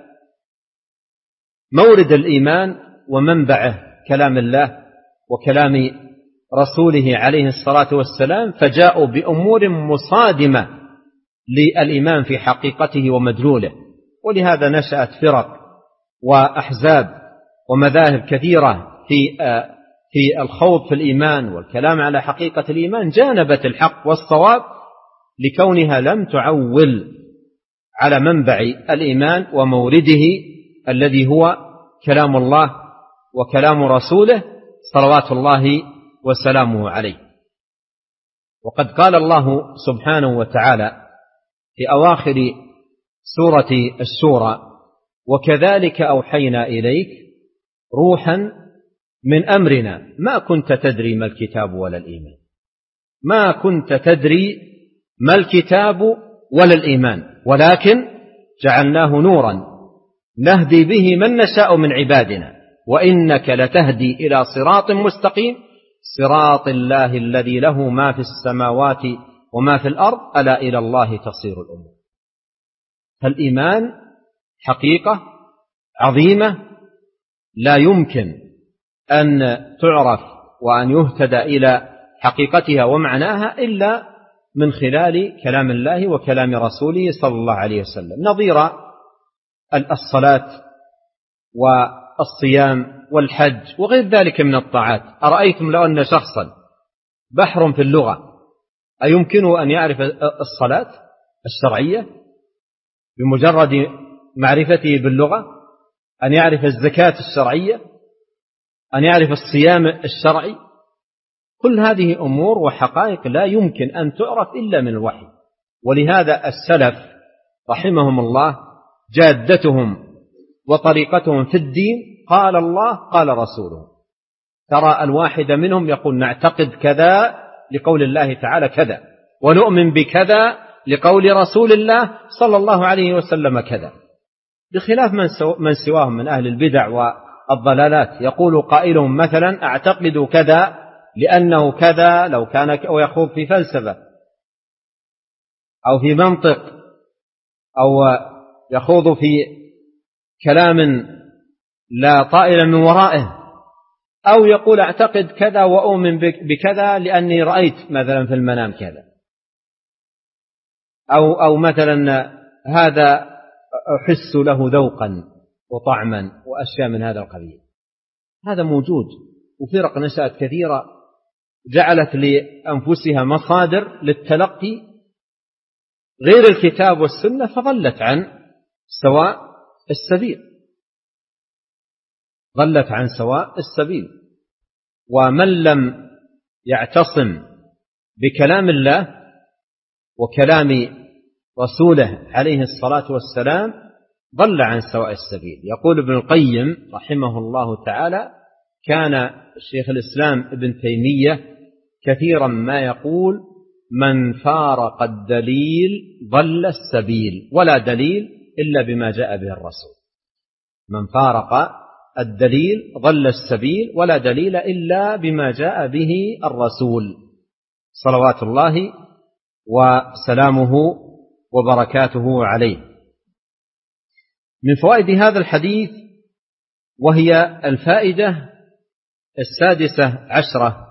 مورد الإيمان ومنبعه كلام الله وكلام رسوله عليه الصلاة والسلام، فجاءوا بأمور مصادمة للإيمان في حقيقته ومدلوله. ولهذا نشأت فرق وأحزاب ومذاهب كثيرة في الخوض في الإيمان والكلام على حقيقة الإيمان، جانبت الحق والصواب لكونها لم تعول على منبع الإيمان ومورده الذي هو كلام الله وكلام رسوله صلوات الله وسلامه عليه. وقد قال الله سبحانه وتعالى في أواخر سورة الشورى: وكذلك أوحينا إليك روحا من أمرنا ما كنت تدري ما الكتاب ولا الإيمان. ما كنت تدري ما الكتاب ولا الإيمان، ولكن جعلناه نورا نهدي به من نشاء من عبادنا وإنك لتهدي إلى صراط مستقيم صراط الله الذي له ما في السماوات وما في الأرض ألا إلى الله تصير الأمور. فالإيمان حقيقة عظيمة لا يمكن أن تعرف وأن يهتدى إلى حقيقتها ومعناها إلا من خلال كلام الله وكلام رسوله صلى الله عليه وسلم، نظير الصلاة والصيام والحج وغير ذلك من الطاعات. أرأيتم لو أن شخصا بحر في اللغة أيمكنه أن يعرف الصلاة الشرعية بمجرد معرفته باللغة؟ أن يعرف الزكاة الشرعية؟ أن يعرف الصيام الشرعي؟ كل هذه أمور وحقائق لا يمكن أن تعرف إلا من الوحي. ولهذا السلف رحمهم الله جادتهم وطريقتهم في الدين قال الله قال رسوله. ترى الواحد منهم يقول نعتقد كذا لقول الله تعالى كذا، ونؤمن بكذا لقول رسول الله صلى الله عليه وسلم كذا، بخلاف من سواهم من أهل البدع والضلالات. يقول قائلهم مثلا أعتقد كذا لأنه كذا لو كان، ويخوض في فلسفة أو في منطق أو يخوض في كلام لا طائل من ورائه، أو يقول أعتقد كذا وأؤمن بكذا لأني رأيت مثلا في المنام كذا، أو مثلا هذا أحس له ذوقا وطعما وأشياء من هذا القبيل. هذا موجود، وفرق نشأت كثيرة جعلت لأنفسها مصادر للتلقي غير الكتاب والسنة فضلت عن سواء السبيل، ضلت عن سواء السبيل. ومن لم يعتصم بكلام الله وكلام رسوله عليه الصلاة والسلام ضل عن سواء السبيل. يقول ابن القيم رحمه الله تعالى: كان الشيخ الإسلام ابن تيمية كثيرا ما يقول: من فارق الدليل ضل السبيل ولا دليل إلا بما جاء به الرسول. من فارق الدليل ضل السبيل ولا دليل إلا بما جاء به الرسول صلوات الله وسلامه وبركاته عليه. من فوائد هذا الحديث وهي الفائدة 16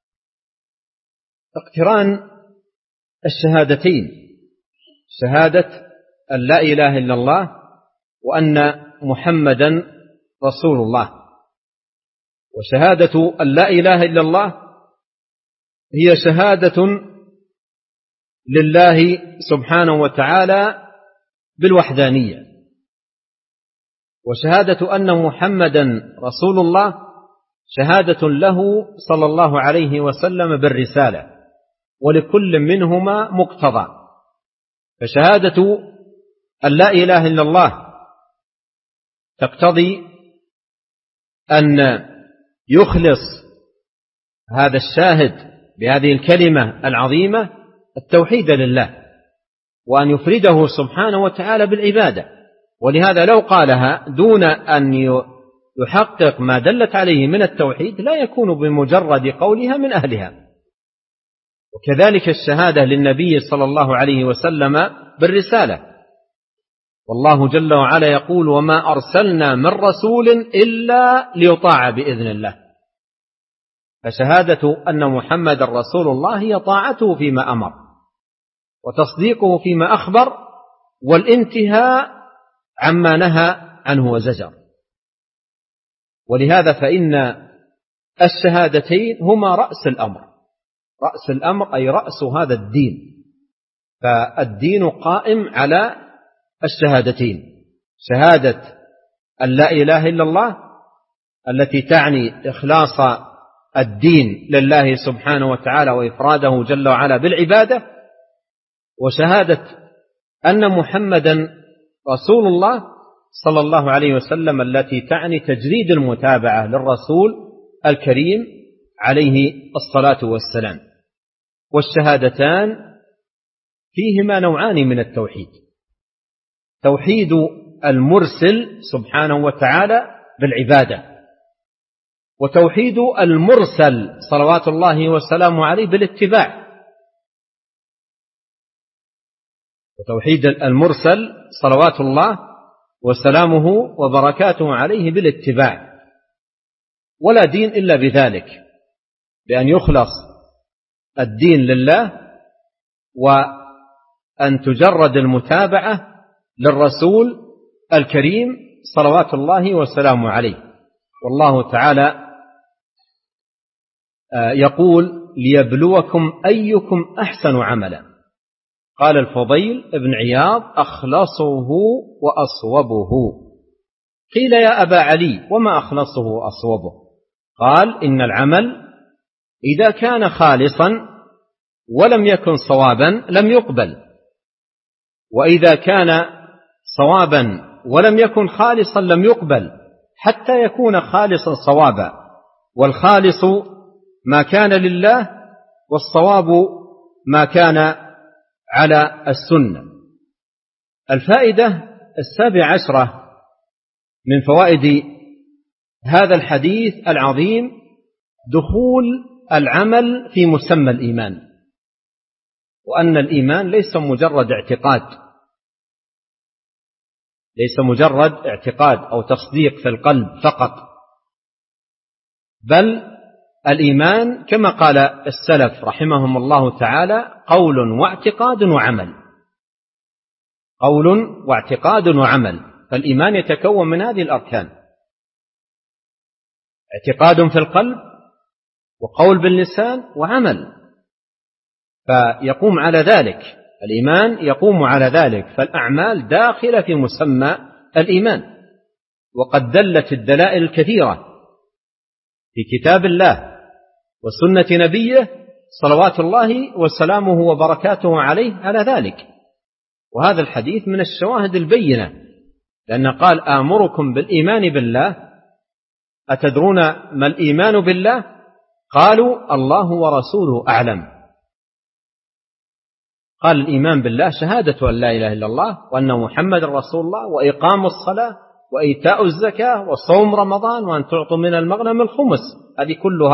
اقتران الشهادتين، شهادة أن لا إله إلا الله وأن محمدا رسول الله. وشهادة أن لا إله إلا الله هي شهادة لله سبحانه وتعالى بالوحدانية. وشهادة أن محمدا رسول الله شهادة له صلى الله عليه وسلم بالرسالة، ولكل منهما مقتضى. فشهادة أن لا إله إلا الله تقتضي أن يخلص هذا الشاهد بهذه الكلمة العظيمة التوحيد لله، وأن يفرده سبحانه وتعالى بالعبادة. ولهذا لو قالها دون أن يحقق ما دلت عليه من التوحيد لا يكون بمجرد قولها من أهلها. وكذلك الشهادة للنبي صلى الله عليه وسلم بالرسالة، والله جل وعلا يقول: وما أرسلنا من رسول إلا ليطاع بإذن الله. فشهادة أن محمد رسول الله هي طاعته فيما أمر، وتصديقه فيما أخبر، والانتهاء عما نهى عنه وزجر. ولهذا فإن الشهادتين هما رأس الأمر. رأس الأمر أي رأس هذا الدين. فالدين قائم على الشهادتين: شهادة أن لا إله إلا الله التي تعني إخلاص الدين لله سبحانه وتعالى وإفراده جل وعلا بالعبادة، وشهادة أن محمدا رسول الله صلى الله عليه وسلم التي تعني تجريد المتابعة للرسول الكريم عليه الصلاة والسلام. والشهادتان فيهما نوعان من التوحيد: توحيد المرسل سبحانه وتعالى بالعبادة، وتوحيد المرسل صلوات الله وسلامه عليه بالاتباع. وتوحيد المرسل صلوات الله وسلامه وبركاته عليه بالاتباع. ولا دين إلا بذلك، بأن يخلص الدين لله، وأن تجرد المتابعة للرسول الكريم صلوات الله وسلامه عليه. والله تعالى يقول: ليبلوكم أيكم أحسن عملا. قال الفضيل ابن عياض: أخلصه وأصوبه. قيل: يا أبا علي وما أخلصه وأصوبه؟ قال: إن العمل إذا كان خالصا ولم يكن صوابا لم يقبل، وإذا كان صوابا ولم يكن خالصا لم يقبل، حتى يكون خالصا صوابا. والخالص ما كان لله، والصواب ما كان على السنة. الفائدة 17 من فوائد هذا الحديث العظيم دخول العمل في مسمى الإيمان، وأن الإيمان ليس مجرد اعتقاد أو تصديق في القلب فقط، بل الإيمان كما قال السلف رحمهم الله تعالى: قول واعتقاد وعمل. قول واعتقاد وعمل. فالإيمان يتكون من هذه الأركان: اعتقاد في القلب، وقول باللسان، وعمل. فيقوم على ذلك الإيمان، يقوم على ذلك. فالأعمال داخلة في مسمى الإيمان. وقد دلت الدلائل الكثيرة في كتاب الله وسنة نبيه صلوات الله وسلامه وبركاته عليه على ذلك. وهذا الحديث من الشواهد البينة، لأن قال: آمركم بالإيمان بالله. أتدرون ما الإيمان بالله؟ قالوا: الله ورسوله أعلم. قال: الإيمان بالله شهادة أن لا إله إلا الله، وأن محمد رسول الله، وإقام الصلاة، وإيتاء الزكاة، وصوم رمضان، وأن تعطوا من المغنم الخمس. هذه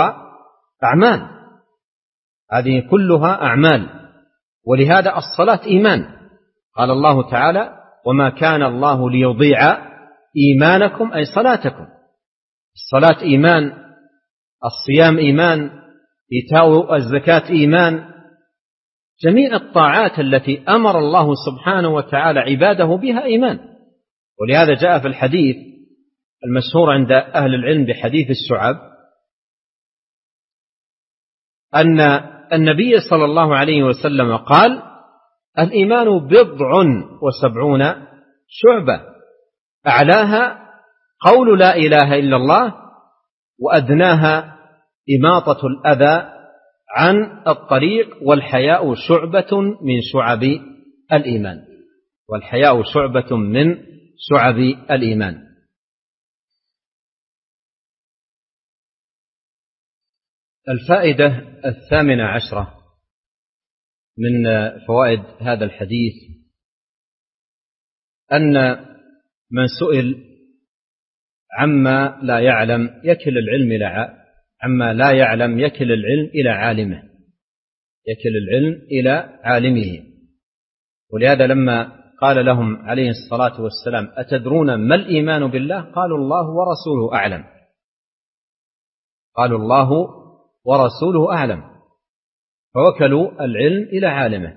كلها أعمال. ولهذا الصلاة إيمان. قال الله تعالى: وما كان الله ليضيع إيمانكم أي صلاتكم. الصلاة إيمان، الصيام إيمان، إيتاء الزكاة إيمان. جميع الطاعات التي أمر الله سبحانه وتعالى عباده بها إيمان. ولهذا جاء في الحديث المشهور عند أهل العلم بحديث الشعب أن النبي صلى الله عليه وسلم قال: الإيمان 70 شعبة، أعلاها قول لا إله إلا الله، وأدناها إماطة الأذى عن الطريق، والحياء شعبة من شعب الإيمان، والحياء شعبة من شعب الإيمان. الفائدة 18 من فوائد هذا الحديث أن من سئل عما لا يعلم يكل العلم إلى عالمه، يكل العلم إلى عالمه. ولهذا لما قال لهم عليه الصلاة والسلام أتدرون ما الإيمان بالله؟ قالوا الله ورسوله أعلم، قالوا الله ورسوله أعلم، فوكلوا العلم إلى عالمه،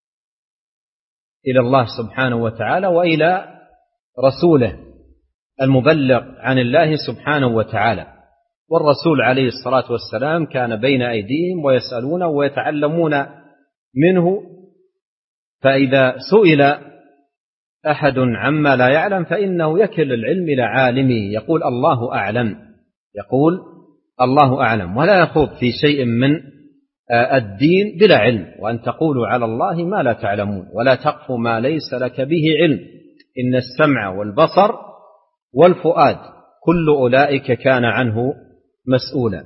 إلى الله سبحانه وتعالى وإلى رسوله المبلغ عن الله سبحانه وتعالى. والرسول عليه الصلاة والسلام كان بين أيديهم ويسألونه ويتعلمون منه، فإذا سئل أحد عما لا يعلم فإنه يكل العلم إلى عالمه، يقول الله أعلم، يقول الله أعلم، ولا يخوض في شيء من الدين بلا علم. وأن تقولوا على الله ما لا تعلمون، ولا تقف ما ليس لك به علم، إن السمع والبصر والفؤاد كل أولئك كان عنه مسؤولا.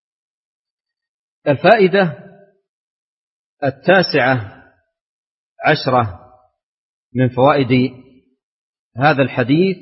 الفائدة 19 من فوائد هذا الحديث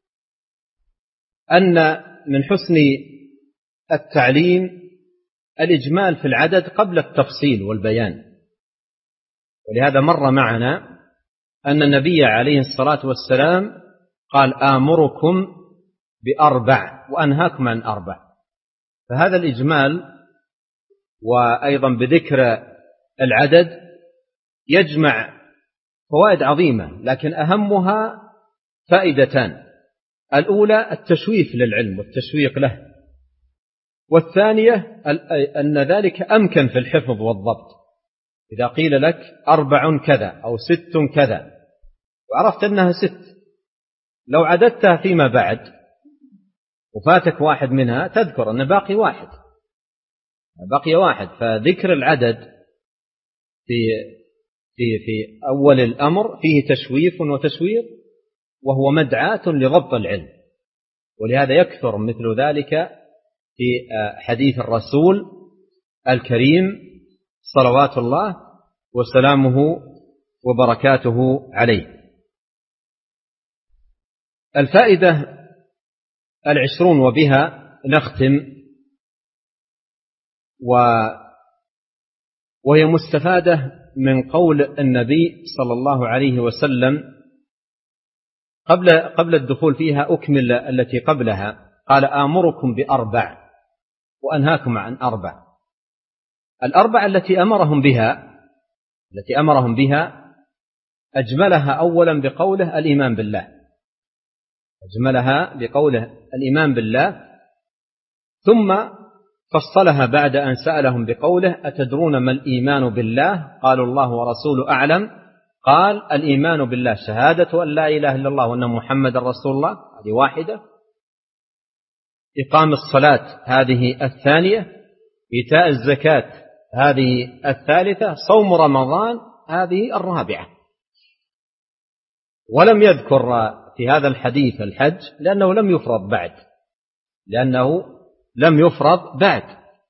أن من حسن التعليم الإجمال في العدد قبل التفصيل والبيان. ولهذا مر معنا أن النبي عليه الصلاة والسلام قال آمركم ب4 وأنهاكم عن 4، فهذا الإجمال وأيضا بذكر العدد يجمع فوائد عظيمة، لكن أهمها فائدتان: الأولى التشويف للعلم والتشويق له، والثانية أن ذلك أمكن في الحفظ والضبط. إذا قيل لك 4 كذا أو 6 كذا وعرفت أنها 6، لو عددتها فيما بعد وفاتك واحد منها تذكر أن باقي واحد. فذكر العدد في أول الأمر فيه تشويف وتشويق، وهو مدعاة لضبط العلم. ولهذا يكثر مثل ذلك في حديث الرسول الكريم صلوات الله وسلامه وبركاته عليه. الفائدة 20 وبها نختم، وهي مستفادة من قول النبي صلى الله عليه وسلم قبل الدخول فيها أكمل التي قبلها، قال آمركم ب4 وأنهاكم عن 4. ال4 التي أمرهم بها أجملها أولا بقوله الإيمان بالله، ثم فصلها بعد أن سألهم بقوله أتدرون ما الإيمان بالله؟ قالوا الله ورسوله أعلم. قال الإيمان بالله شهادة أن لا إله إلا الله وأن محمد رسول الله، هذه واحدة. إقام الصلاة هذه الثانية. إيتاء الزكاة هذه الثالثة. صوم رمضان هذه الرابعة. ولم يذكر في هذا الحديث الحج لأنه لم يفرض بعد،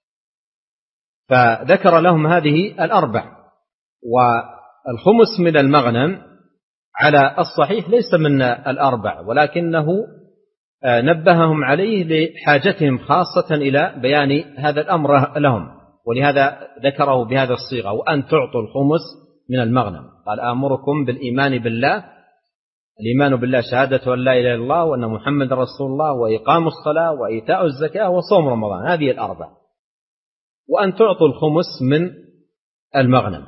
فذكر لهم هذه ال4. والخمس من المغنم على الصحيح ليس من ال4، ولكنه نبههم عليه لحاجتهم خاصة إلى بيان هذا الأمر لهم، ولهذا ذكره بهذا الصيغة: وأن تعطوا الخمس من المغنم. قال آمركم بالإيمان بالله، الإيمان بالله شهادة أن لا إله إلا الله وأن محمد رسول الله، وإقام الصلاة، وإيتاء الزكاة، وصوم رمضان، هذه ال4. وأن تعطوا الخمس من المغنم.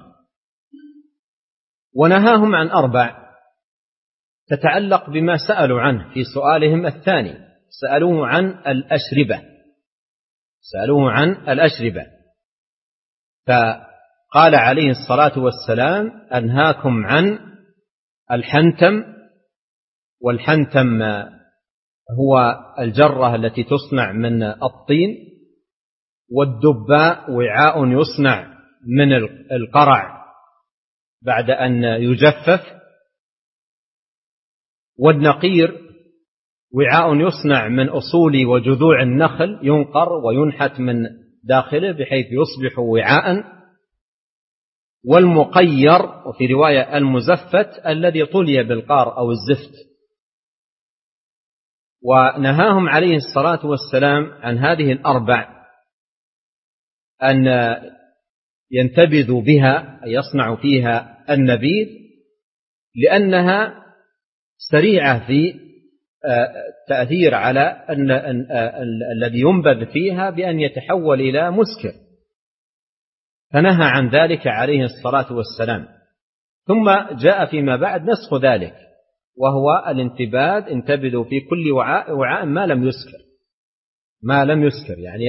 ونهاهم عن 4 تتعلق بما سألوا عنه في سؤالهم الثاني، سألوه عن الأشربة، فقال عليه الصلاة والسلام أنهاكم عن الحنتم والحنتم هو الجرة التي تصنع من الطين، والدباء وعاء يصنع من القرع بعد أن يجفف، والنقير وعاء يصنع من أصول وجذوع النخل ينقر وينحت من داخله بحيث يصبح وعاء، والمقير وفي رواية المزفت الذي طلي بالقار أو الزفت. ونهاهم عليه الصلاة والسلام عن هذه الأربع أن ينتبذوا بها، يصنعوا فيها النبيذ، لأنها سريعة في التأثير على أن الذي ينبذ فيها بأن يتحول إلى مسكر، فنهى عن ذلك عليه الصلاة والسلام. ثم جاء فيما بعد نسخ ذلك، وهو الانتباذ، انتبذوا في كل وعاء ما لم يسكر، يعني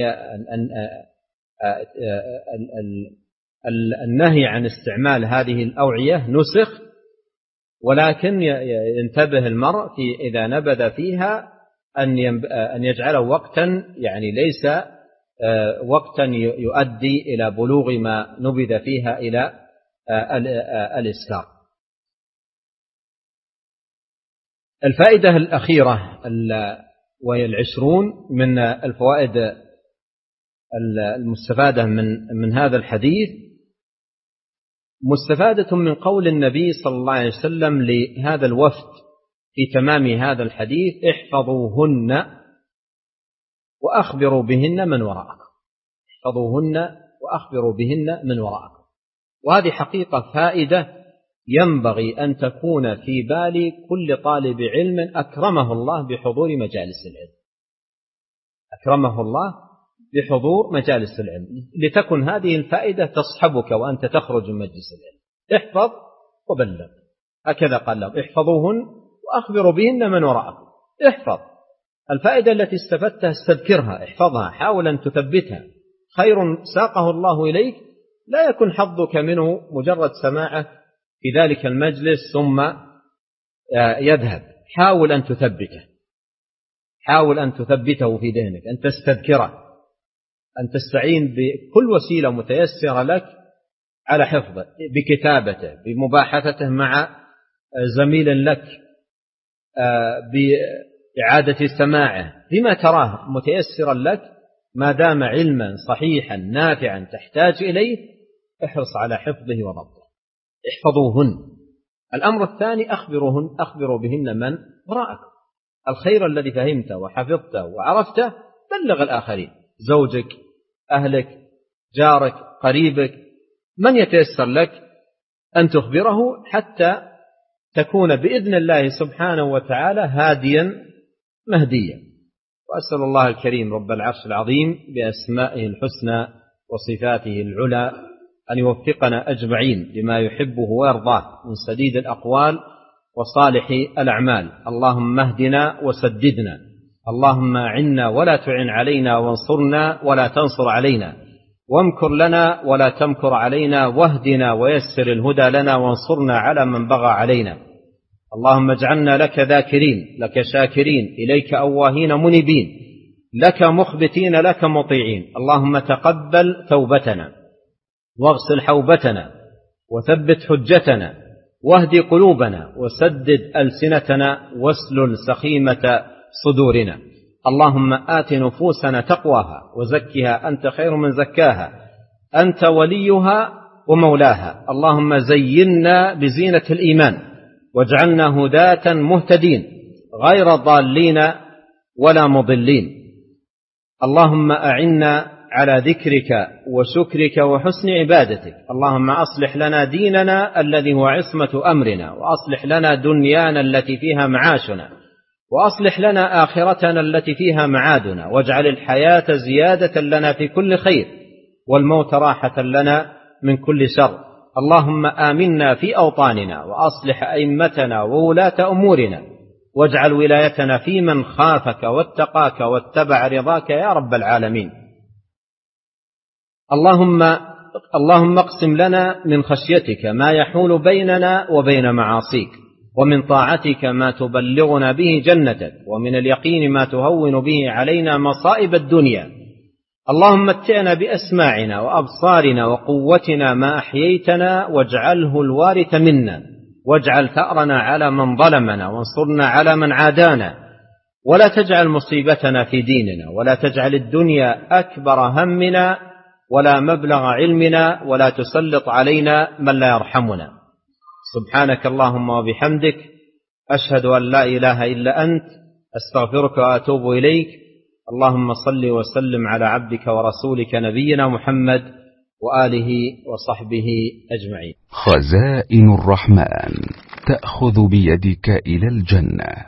النهي عن استعمال هذه الأوعية نسخ، ولكن ينتبه المرء في إذا نبذ فيها أن يجعله وقتا، يعني ليس وقتا يؤدي إلى بلوغ ما نبذ فيها إلى الإسكار. الفائدة الأخيرة وهي 20 من الفوائد المستفادة من هذا الحديث، مستفادة من قول النبي صلى الله عليه وسلم لهذا الوفد في تمام هذا الحديث: احفظوهن وأخبروا بهن من وراءكم. احفظوهن وأخبروا بهن من وراءكم. وهذه حقيقة فائدة ينبغي أن تكون في بال كل طالب علم أكرمه الله بحضور مجالس العلم، أكرمه الله بحضور مجالس العلم، لتكن هذه الفائدة تصحبك وأنت تخرج من مجلس العلم. احفظ وبلغ، هكذا قال لهم: احفظوهن وأخبروا بهن من وراءكم. احفظ الفائدة التي استفدتها، استذكرها، احفظها، حاول أن تثبتها. خير ساقه الله إليك لا يكن حظك منه مجرد سماعه في ذلك المجلس ثم يذهب. حاول أن تثبته، حاول أن تثبته في ذهنك، أن تستذكره، أن تستعين بكل وسيلة متيسرة لك على حفظه، بكتابته، بمباحثته مع زميل لك، بإعادة سماعه، بما تراه متيسرا لك، ما دام علما صحيحا نافعا تحتاج إليه، احرص على حفظه وضبطه. احفظوهن. الأمر الثاني: أخبروا بهن من وراءكم. الخير الذي فهمته وحفظته وعرفته بلغ الآخرين، زوجك، أهلك، جارك، قريبك، من يتيسر لك أن تخبره حتى تكون بإذن الله سبحانه وتعالى هاديا مهديا. وأسأل الله الكريم رب العرش العظيم بأسمائه الحسنى وصفاته العلى أن يوفقنا أجمعين لما يحبه ويرضاه من سديد الأقوال وصالح الأعمال. اللهم اهدنا وسددنا، اللهم أعنا ولا تعن علينا، وانصرنا ولا تنصر علينا، وامكر لنا ولا تمكر علينا، واهدنا ويسر الهدى لنا، وانصرنا على من بغى علينا. اللهم اجعلنا لك ذاكرين، لك شاكرين، إليك أواهين منيبين، لك مخبتين، لك مطيعين. اللهم تقبل توبتنا، واغسل حوبتنا، وثبت حجتنا، واهد قلوبنا، وسدد ألسنتنا، واسلل سخيمة صدورنا. اللهم آت نفوسنا تقواها وزكها أنت خير من زكاها، أنت وليها ومولاها. اللهم زينا بزينة الإيمان، واجعلنا هداة مهتدين غير ضالين ولا مضلين. اللهم أعنا على ذكرك وشكرك وحسن عبادتك. اللهم أصلح لنا ديننا الذي هو عصمة أمرنا، وأصلح لنا دنيانا التي فيها معاشنا، وأصلح لنا آخرتنا التي فيها معادنا، واجعل الحياة زيادة لنا في كل خير، والموت راحة لنا من كل شر. اللهم آمنا في أوطاننا، وأصلح أئمتنا وولاة أمورنا، واجعل ولايتنا في من خافك واتقاك واتبع رضاك يا رب العالمين. اللهم اقسم لنا من خشيتك ما يحول بيننا وبين معاصيك، ومن طاعتك ما تبلغنا به جنتك، ومن اليقين ما تهون به علينا مصائب الدنيا. اللهم متعنا بأسماعنا وأبصارنا وقوتنا ما أحييتنا، واجعله الوارث منا، واجعل ثأرنا على من ظلمنا، وانصرنا على من عادانا، ولا تجعل مصيبتنا في ديننا، ولا تجعل الدنيا أكبر همنا ولا مبلغ علمنا، ولا تسلط علينا من لا يرحمنا. سبحانك اللهم وبحمدك، أشهد أن لا إله إلا أنت، أستغفرك وأتوب إليك. اللهم صل وسلم على عبدك ورسولك نبينا محمد وآله وصحبه أجمعين. خزائن الرحمن تأخذ بيدك إلى الجنة.